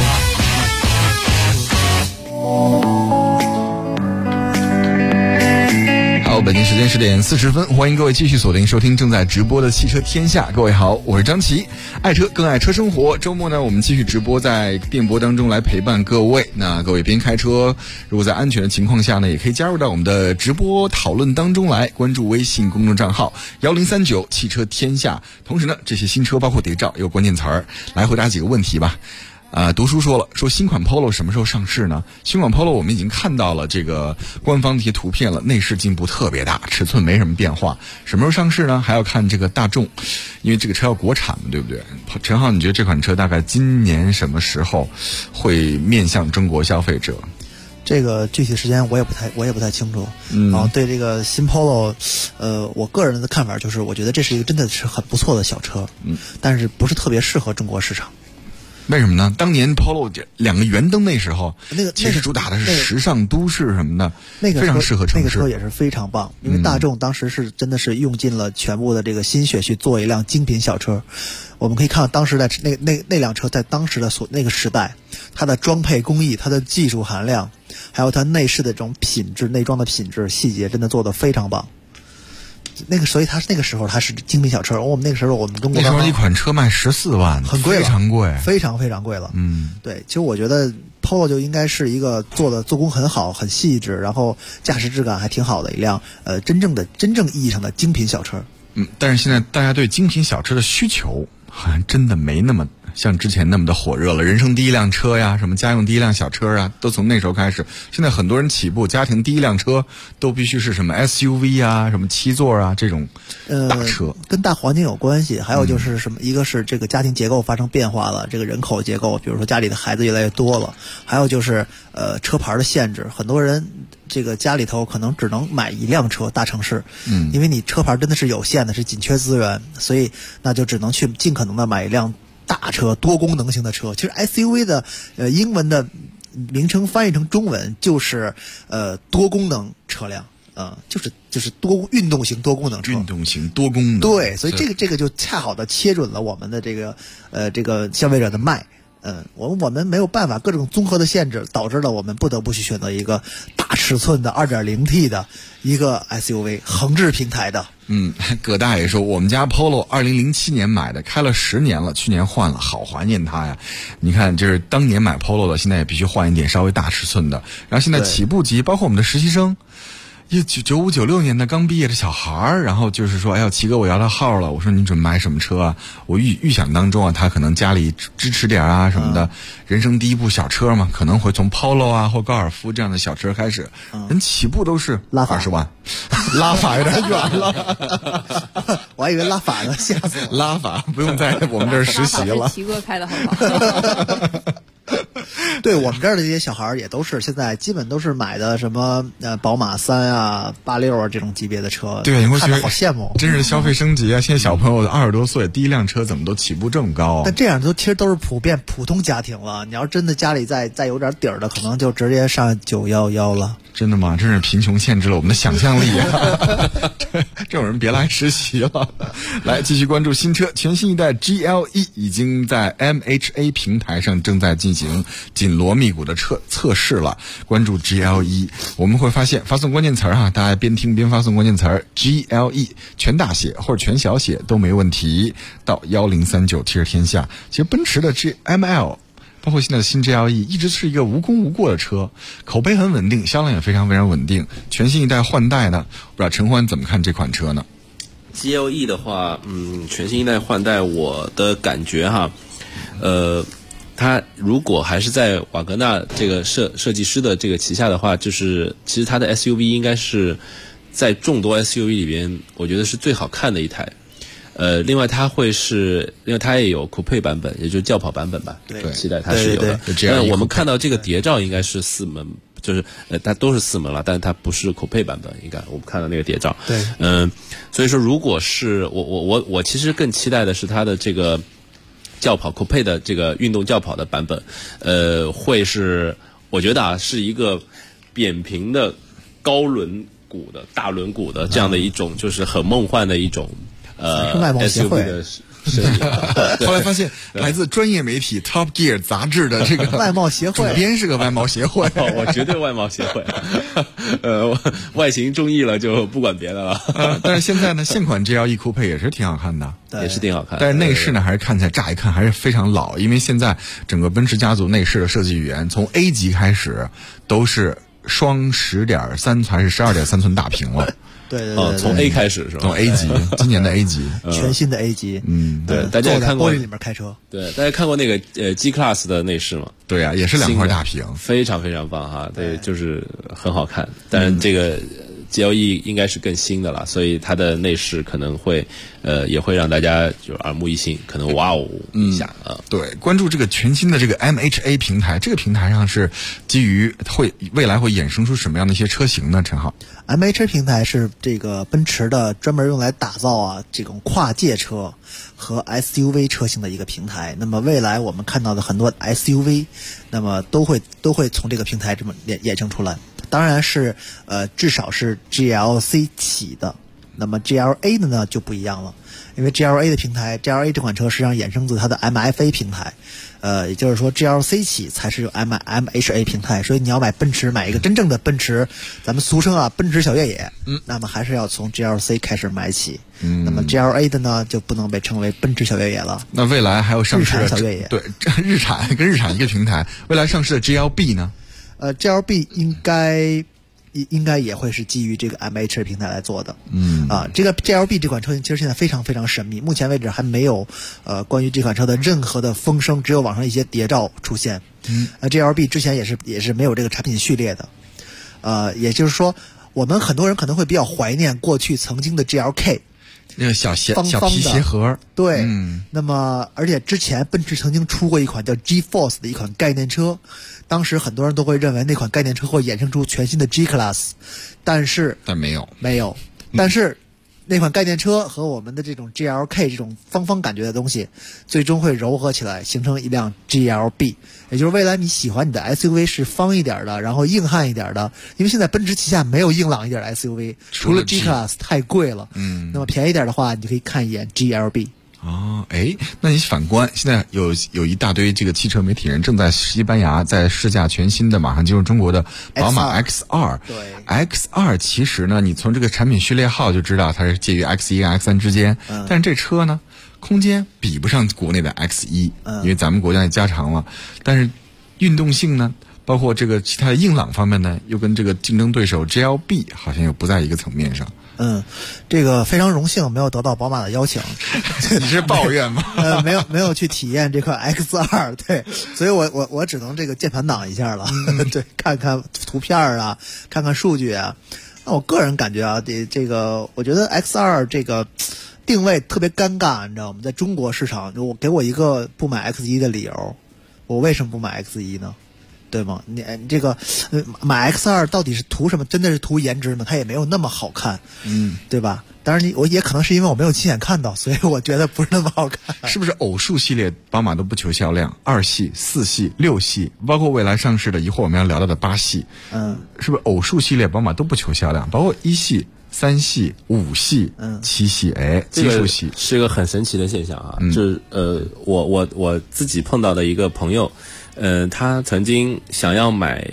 好，北京时间10点40分，欢迎各位继续锁定收听正在直播的汽车天下。各位好，我是张琪，爱车更爱车生活。周末呢，我们继续直播，在电波当中来陪伴各位。那各位边开车，如果在安全的情况下呢，也可以加入到我们的直播讨论当中来，关注微信公众账号1039汽车天下。同时呢，这些新车包括谍照也有关键词儿，来回答几个问题吧。读书说了，说新款 Polo 什么时候上市呢？新款 Polo 我们已经看到了这个官方的一些图片了，内饰进步特别大，尺寸没什么变化。什么时候上市呢？还要看这个大众，因为这个车要国产的，对不对？陈浩，你觉得这款车大概今年什么时候会面向中国消费者？ 这个具体时间我也不太清楚。对这个新 Polo，我个人的看法就是，我觉得这是一个真的是很不错的小车，但是不是特别适合中国市场。 为什么呢？当年 Polo 两个圆灯那时候，其实主打的是时尚都市什么的， 那个非常适合城市。 那个车也是非常棒，因为大众当时是真的是用尽了全部的这个心血去做一辆精品小车。我们可以看到当时的那辆车在当时的那个时代，它的装配工艺、它的技术含量，还有它内饰的这种品质、内装的品质、细节，真的做得非常棒。所以它那个时候它是精品小车，我们那个时候我们中国那时候一款车卖14万， 很贵了， 非常贵， 非常非常贵了。对，其实我觉得 Polo 就应该是一个做工很好、很细致，然后驾驶质感还挺好的一辆真正意义上的精品小车。 但是现在大家对精品小车的需求好像真的没那么像之前那么的火热了。人生第一辆车呀，什么家用第一辆小车啊，都从那时候开始。现在很多人起步家庭第一辆车都必须是什么 SUV 啊，什么7座啊这种大车， 跟大环境有关系。还有就是什么，一个是这个家庭结构发生变化了，这个人口结构，比如说家里的孩子越来越多了，还有就是车牌的限制，很多人这个家里头可能只能买一辆车，大城市，因为你车牌真的是有限的，是紧缺资源，所以那就只能去尽可能的买一辆大车，多功能性的车。其实 SUV 的英文的名称翻译成中文就是多功能车辆，就是运动型多功能车。 运动型多功能。 对，所以这个就恰好的切准了我们的这个消费者的脉。我们没有办法，各种综合的限制导致了我们不得不去选择一个大尺寸的 2.0T 的一个 SUV， 横置平台的。 葛大爷说，我们家 Polo 2007年买的，开了10年了，去年换了，好怀念它呀。你看，就是当年买 Polo 的，现在也必须换一点稍微大尺寸的。然后现在起步级，包括我们的实习生，95、96年的刚毕业的小孩儿，然后就是说，哎呦，齐哥我摇到号了，我说你准买什么车啊？我预想当中啊，他可能家里支持点啊什么的，人生第一部小车嘛，可能会从 Polo 啊或高尔夫这样的小车开始，人起步都是20万，拉法有点远了， 我还以为拉法呢，吓死我！ 拉法不用在我们这儿实习了。 齐哥开的好不好？ 对我们这儿的这些小孩也都是现在基本都是买的什么宝马3啊、86啊这种级别的车， 对，你会觉得好羡慕， 真是消费升级啊！现在小朋友20多岁，第一辆车怎么都起步这么高？ 但这样其实都是普通家庭了。你要真的家里再有点底儿的，可能就直接上911了。 真的吗？真是贫穷限制了我们的想象力啊！这种人别来实习了。来，继续关注新车，全新一代 GLE 已经在 MHA 平台上正在进行紧锣密鼓的测试了。关注 GLE， 我们会发现发送关键词儿大家边听边发送关键词儿 GLE 全大写或者全小写都没问题，到1039贴着天下。其实奔驰的 GML。包括现在的新 GLE 一直是一个无功无过的车，口碑很稳定，销量也非常非常稳定。全新一代换代呢，不知道陈欢怎么看这款车呢？ GLE 的话，全新一代换代，我的感觉它如果还是在瓦格纳这个设计师的这个旗下的话，就是其实它的 SUV 应该是在众多 SUV 里边，我觉得是最好看的一台。另外因为它也有酷配版本，也就是轿跑版本吧， 对， 期待它是有的。但我们看到这个谍照应该是4门，就是它都是4门了，但是它不是酷配版本，应该我们看到那个谍照。 对， 所以说如果是我其实更期待的是它的这个轿跑酷配的这个运动轿跑的版本，会是我觉得是一个扁平的高轮毂的大轮毂的这样的一种，就是很梦幻的一种。 外贸协会 SUV 的设计， 后来发现来自专业媒体 Top Gear 杂志的这个外贸协会主编是个外贸协会， 我绝对外贸协会。外形中意了就不管别的了。 但是现在呢，现款 GLE 酷配也是挺好看的， 也是挺好看。 但是内饰呢，还是看起来乍一看还是非常老，因为现在整个奔驰家族内饰的设计语言从 A 级开始都是双10.3寸还是12.3寸大屏了。 对， 从 A 开始是吧？ 从 A 级，今年的 A 级， 全新的 A 级。 对，大家也看过玻璃里面开车。 对，大家看过那个G Class 的内饰吗？ 对啊，也是2块大屏， 非常非常棒哈。对，就是很好看。但是这个 GLE 应该是更新的了，所以它的内饰可能会也会让大家就耳目一新，可能哇哦一下啊。 对，关注这个全新的这个 MHA 平台，这个平台上是基于未来会衍生出什么样的一些车型呢？陈浩 ，MHA 平台是这个奔驰的专门用来打造这种跨界车和 SUV 车型的一个平台。那么未来我们看到的很多 SUV， 那么都会从这个平台这么衍生出来。当然是至少是 GLC 起的，那么 GLA 的呢就不一样了，因为 GLA 的平台 GLA 这款车实际上衍生自它的 MFA 平台，也就是说 GLC 起才是MHA 平台，所以你要买奔驰，买一个真正的奔驰，咱们俗称奔驰小越野，那么还是要从 GLC 开始买起，那么 GLA 的呢就不能被称为奔驰小越野了。 那未来还有上市的日产小越野， 对，日产一个平台，未来上市的 GLB 呢 ？GLB 应该也会是基于这个 MHA 平台来做的。这个 GLB 这款车型其实现在非常非常神秘，目前为止还没有关于这款车的任何的风声，只有网上一些谍照出现。GLB 之前也是没有这个产品序列的。也就是说，我们很多人可能会比较怀念过去曾经的 GLK。 那个小皮方鞋盒， 对，那么而且之前奔驰曾经出过一款叫 G-Force 的一款概念车，当时很多人都会认为那款概念车会衍生出全新的 G-Class， 但没有，但是那款概念车和我们的这种 GLK 这种方感觉的东西，最终会糅合起来，形成一辆 GLB。也就是未来你喜欢你的 SUV 是方一点的，然后硬汉一点的，因为现在奔驰旗下没有硬朗一点的 SUV， 除了 G-Class 太贵了。那么便宜点的话，你就可以看一眼 GLB。 那你反观现在有一大堆这个汽车媒体人正在西班牙在试驾全新的马上进入中国的宝马 X2。对 ，X2 其实呢，你从这个产品序列号就知道它是介于 X1 和 X3 之间，但是这车呢，空间比不上国内的 X1，因为咱们国家也加长了，但是运动性呢，包括这个其他的硬朗方面呢，又跟这个竞争对手 GLB 好像又不在一个层面上。 这个非常荣幸没有得到宝马的邀请。 你是抱怨吗？ 没有去体验这款 X2， 对，所以我只能这个键盘党一下了。对，看看图片啊，看看数据啊。那我个人感觉这个我觉得 X2 这个定位特别尴尬，你知道吗？在中国市场，给我一个不买 X1 的理由。我为什么不买 X1 呢？ 对吗？你这个买 X2 到底是图什么？真的是图颜值吗？它也没有那么好看，对吧？当然我也可能是因为我没有亲眼看到，所以我觉得不是那么好看。 是不是偶数系列宝马都不求销量？2系、4系、6系，包括未来上市的一会儿我们要聊到的8系，是不是偶数系列宝马都不求销量？包括1系、3系、5系、7系，奇数系是一个很神奇的现象啊！就是我自己碰到的一个朋友，他曾经想要买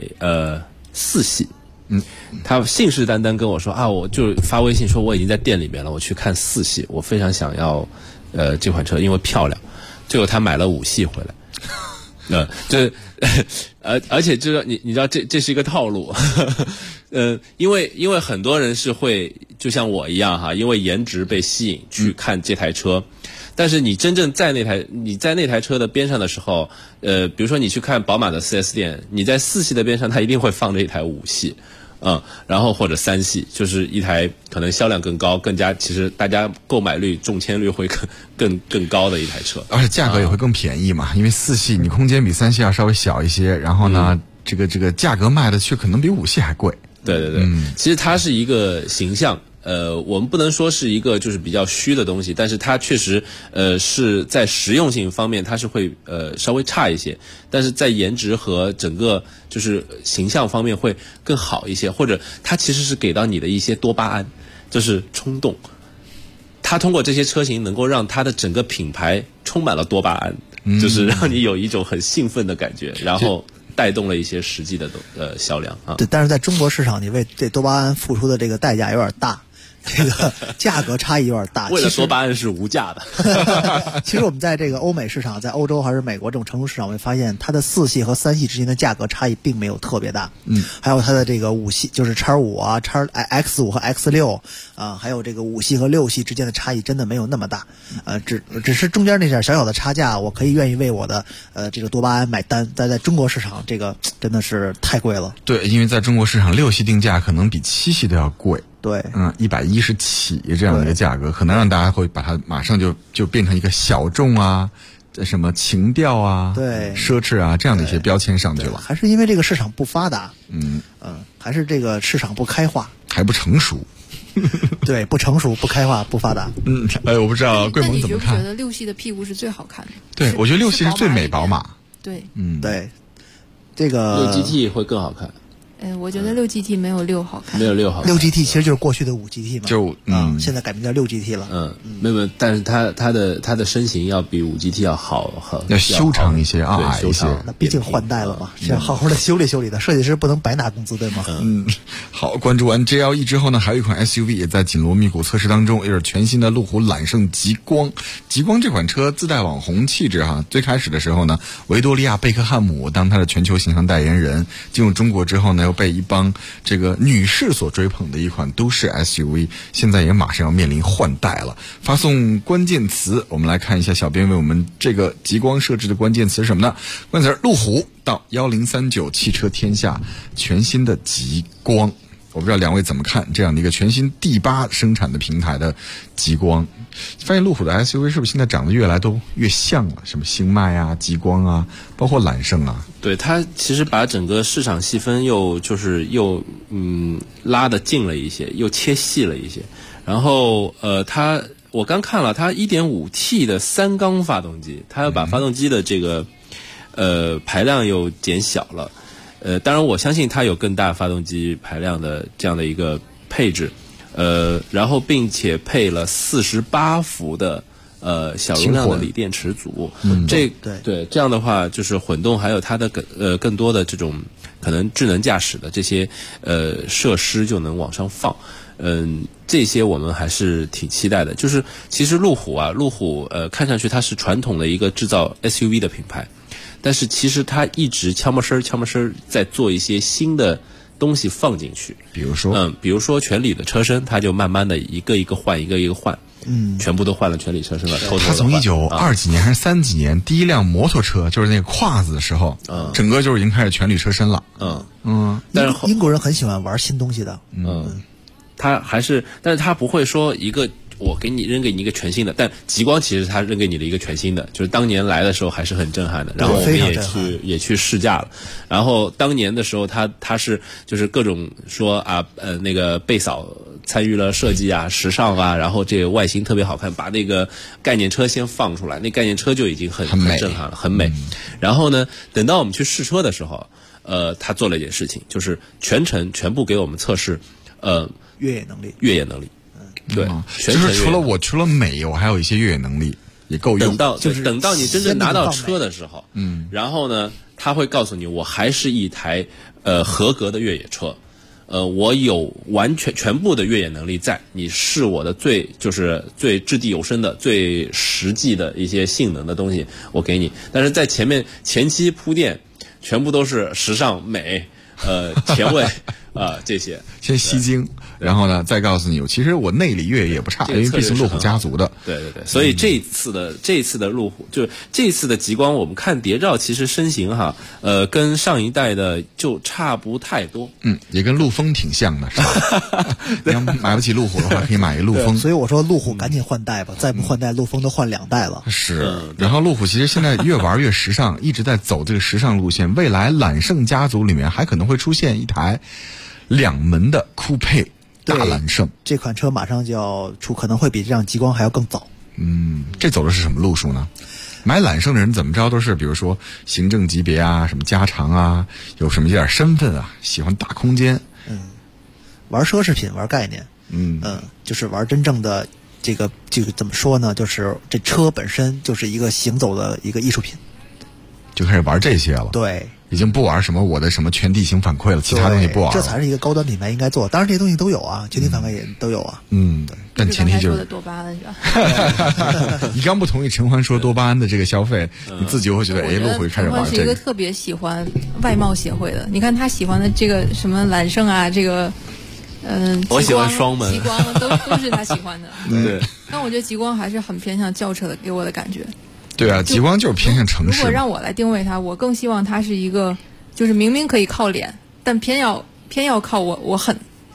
4系。他信誓旦旦跟我说啊，我就发微信说我已经在店里面了，我去看4系，我非常想要这款车，因为漂亮。结果他买了5系回来，而且这个你知道这是一个套路，因为很多人是会就像我一样哈，因为颜值被吸引去看这台车。但是你真正在那台车的边上的时候，比如说你去看宝马的 4S 店，你在4系的边上，它一定会放着一台5系，然后或者3系，就是一台可能销量更高，更加其实大家购买率、中签率会更高的一台车， 而且价格也会更便宜嘛，因为4系你空间比3系要稍微小一些，然后呢，这个价格卖的却可能比5系还贵。 对，其实它是一个形象。我们不能说是一个就是比较虚的东西，但是它确实是在实用性方面它是会稍微差一些，但是在颜值和整个就是形象方面会更好一些，或者它其实是给到你的一些多巴胺，就是冲动。它通过这些车型能够让它的整个品牌充满了多巴胺，就是让你有一种很兴奋的感觉，然后带动了一些实际的销量啊。 对，但是在中国市场，你为这多巴胺付出的这个代价有点大。这个价格差异有点大， 为了多巴胺是无价的。 其实我们在这个欧美市场，在欧洲还是美国这种成熟市场，会发现它的4系和3系之间的价格差异并没有特别大。还有它的这个5系，就是 X5 啊、X5 和 X6 啊，还有这个5系和6系之间的差异真的没有那么大。只是中间那点小小的差价，我可以愿意为我的这个多巴胺买单。但在中国市场，这个真的是太贵了。 对，因为在中国市场6系定价可能比7系都要贵。 对 ，110起这样的一个价格，可能让大家会把它马上就变成一个小众啊，什么情调啊， 对， 奢侈啊这样的一些标签上去了。 还是因为这个市场不发达，还是这个市场不开化， 还不成熟。 对，不成熟、不开化、不发达。 我不知道桂萌怎么看。 那你觉不觉得6系的屁股是最好看的？ 对，我觉得6系是最美宝马。 对， 对，这个 6GT 会更好看。 我觉得6GT 没有6好看， 没有6好看。 6GT 其实就是过去的5GT 嘛，现在改名叫6GT 了。 没有，但是它的身形要比5GT 要好， 要修长一些，矮一些。 那毕竟换代了嘛，是要好好的修理修理的。设计师不能白拿工资，对吗？ 好，关注完 GLE 之后呢，还有一款 SUV 也在紧锣密鼓测试当中，也是全新的路虎揽胜极光。极光这款车自带网红气质哈，最开始的时候呢，维多利亚贝克汉姆当它的全球形象代言人，进入中国之后呢，又被一帮这个女士所追捧的一款都市 SUV， 现在也马上要面临换代了。发送关键词，我们来看一下小编为我们这个极光设置的关键词是什么呢？关键词路虎到1039汽车天下全新的极光。我不知道两位怎么看这样的一个全新第8生产的平台的极光。发现路虎的 SUV 是不是现在长得越来都越像了？什么星脉啊、极光啊，包括揽胜啊。 对，它其实把整个市场细分又拉得近了一些，又切细了一些。然后我刚看了它 1.5T 的3缸发动机，它要把发动机的这个排量又减小了。当然我相信它有更大发动机排量的这样的一个配置，然后并且配了48伏的小容量的锂电池组，对这样的话就是混动还有它的更多的这种可能智能驾驶的这些设施就能往上放。这些我们还是挺期待的。就是其实路虎看上去它是传统的一个制造 SUV 的品牌，但是其实它一直悄没声在做一些新的东西放进去。比如说全铝的车身，它就慢慢的一个一个换，全部都换了全铝车身了。 它从1920几年还是30几年，第一辆摩托车就是那个胯子的时候，整个就是已经开始全铝车身了。 但是英国人很喜欢玩新东西的。 但是他不会说一个我给你扔给你一个全新的，但极光其实它扔给你的一个全新的，就是当年来的时候还是很震撼的，然后我们也去试驾了，然后当年的时候它是就是各种说那个贝嫂参与了设计啊、时尚啊，然后这个外形特别好看，把那个概念车先放出来，那概念车就已经很震撼了，很美。然后呢，等到我们去试车的时候，他做了一件事情，就是全部给我们测试， 越野能力。 对， 就是除了美，我还有一些越野能力也够用。 等到你真正拿到车的时候，然后呢，他会告诉你，我还是一台合格的越野车，我有全部的越野能力在，你是我的最掷地有声的、最实际的一些性能的东西，我给你。但是在前期铺垫，全部都是时尚美。前卫这些先吸睛，然后呢再告诉你，其实我内里越野也不差，因为毕竟路虎家族的。 对，所以这一次的路虎，就是这一次的极光，我们看谍照其实身形跟上一代的就差不太多。 也跟陆风挺像的，是吧？你要买不起路虎的话，可以买一陆风。 所以我说路虎赶紧换代吧，再不换代，陆风都换2代了。 是，然后路虎其实现在越玩越时尚，一直在走这个时尚路线。未来揽胜家族里面还可能会出现一台2门的酷配大揽胜， 这款车马上就要出，可能会比这辆极光还要更早。 这走的是什么路数呢？买揽胜的人怎么着都是，比如说行政级别啊，什么加长啊，有什么一点身份啊，喜欢大空间， 玩奢侈品，玩概念，就是玩真正的这个怎么说呢？就是这车本身就是一个行走的一个艺术品， 就开始玩这些了。 对。 已经不玩什么我的什么全地形反馈了，其他东西不玩了。 这才是一个高端品牌应该做。当然这些东西都有啊，全地反馈也都有啊。 对。但前提就是。 多巴胺是吧？ 你刚不同意陈欢说多巴胺的这个消费，你自己会觉得路虎开始玩这个。 陈欢是一个特别喜欢外貌协会的，你看他喜欢的这个什么揽胜啊，这个我喜欢双门， 极光都是他喜欢的。 对。 但我觉得极光还是很偏向轿车的，给我的感觉。 对啊，极光就是偏向城市。 如果让我来定位它，我更希望它是一个，就是明明可以靠脸，但偏要靠我很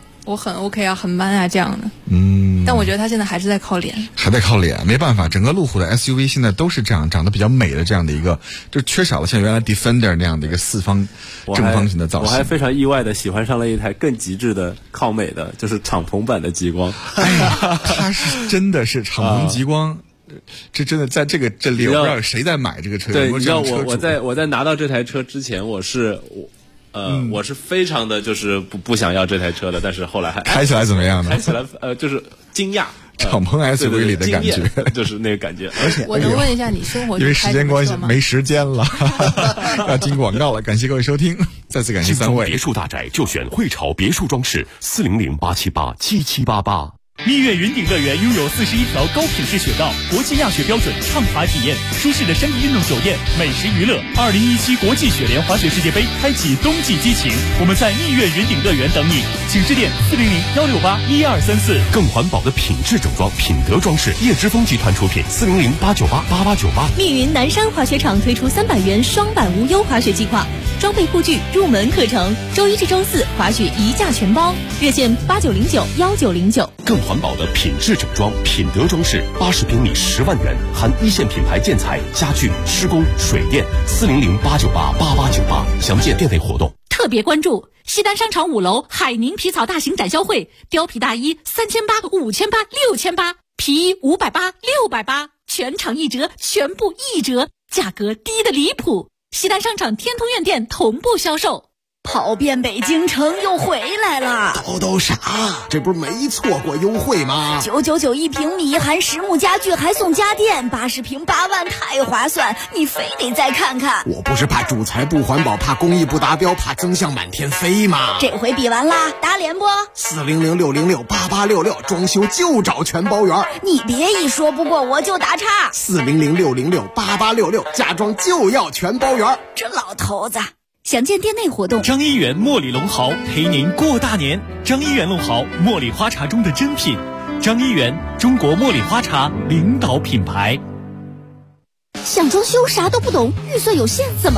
OK 啊，很 man 啊这样的。但我觉得它现在还是在靠脸， 没办法，整个路虎的 SUV 现在都是这样，长得比较美的这样的一个，就缺少了像原来 Defender 那样的一个4方正方形的造型。 我还非常意外的喜欢上了一台更极致的靠美的，就是敞篷版的极光。 它是真的是敞篷极光。这真的在这个阵里，我不知道谁在买这个车。 对，你知道我在拿到这台车之前，我是非常的就是不想要这台车的，但是后来还开起来怎么样呢？ 开起来就是惊讶。 敞篷 SUV 里的感觉， 就是那个感觉。 而且我能问一下，你生活因为时间关系没时间了，要进广告了。感谢各位收听，再次感谢3位。 别墅大宅就选汇潮别墅装饰，400-878-7788。 蜜月云顶乐园拥有41条高品质雪道，国际亚雪标准畅滑体验，舒适的山地运动酒店，美食娱乐。2017国际雪联滑雪世界杯开启冬季激情，我们在蜜月云顶乐园等你，请致电400-168-1234。 更环保的品质整装，品德装饰，叶之峰集团出品，400-898-8898。 密云南山滑雪场推出300元双板无忧滑雪计划，装备护具入门课程，周1至周4滑雪一价全包，热线8909-1909。 更环保的品质整装，品德装饰，80平米10万元，含1线品牌建材、家具、施工、水电，400-898-8898。详见店内活动。 特别关注西单商场5楼海宁皮草大型展销会，貂皮大衣3800、5800、6800，皮衣580、680，全场1折，全部1折，价格低得离谱。西单商场天通苑店同步销售。 跑遍北京城又回来了， 都傻，这不是没错过优惠吗 ？999一平米，含实木家具还送家电，80平8万，太划算，你非得再看看。 我不是怕主材不环保，怕工艺不达标，怕增项满天飞吗？ 这回比完啦，打脸不？400-606-8866，装修就找全包圆。你别一说不过我就打岔。 400-606-8866，家装就要全包圆。 这老头子。详见店内活动。 张一元茉莉龙毫陪您过大年。张一元龙毫，茉莉花茶中的珍品。张一元，中国茉莉花茶领导品牌。 想装修啥都不懂，预算有限怎么办？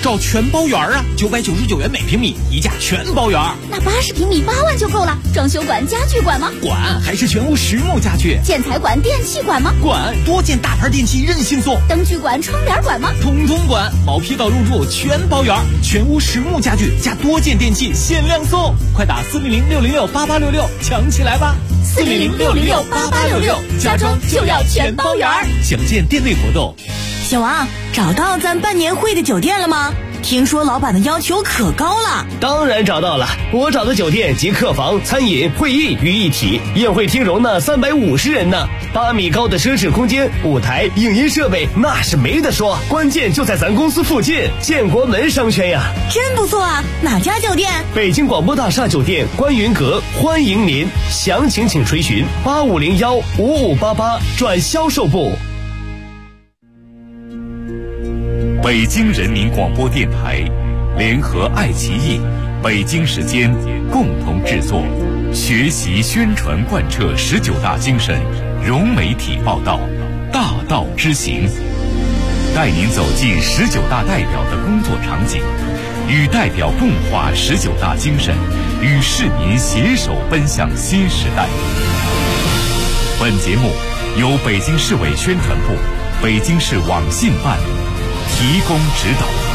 找全包园啊，999元每平米，一价全包园。 那80平米8万就够了。装修馆、家具馆吗？ 管，还是全屋实木家具。 建材馆、电器馆吗？ 管，多件大牌电器任性送。 灯具馆、窗帘馆吗？ 通通管，毛坯到入住全包圆，全屋实木家具加多件电器限量送，快打400-606-8866抢起来吧 ！400-606-8866，家装就要全包圆。 详见店内活动。 小王，找到咱办年会的酒店了吗？听说老板的要求可高了。 当然找到了，我找的酒店集客房、餐饮、会议于一体，宴会厅容纳350人呢，8米高的奢侈空间，舞台、影音设备那是没得说，关键就在咱公司附近，建国门商圈呀。 真不错啊，哪家酒店？ 北京广播大厦酒店观云阁，欢迎您，详情请垂询8501-5588转销售部。 北京人民广播电台联合爱奇艺、北京时间共同制作，学习宣传贯彻19大精神，融媒体报道，大道之行，带您走进19大代表的工作场景，与代表共话19大精神，与市民携手奔向新时代。本节目由北京市委宣传部、北京市网信办提供指导。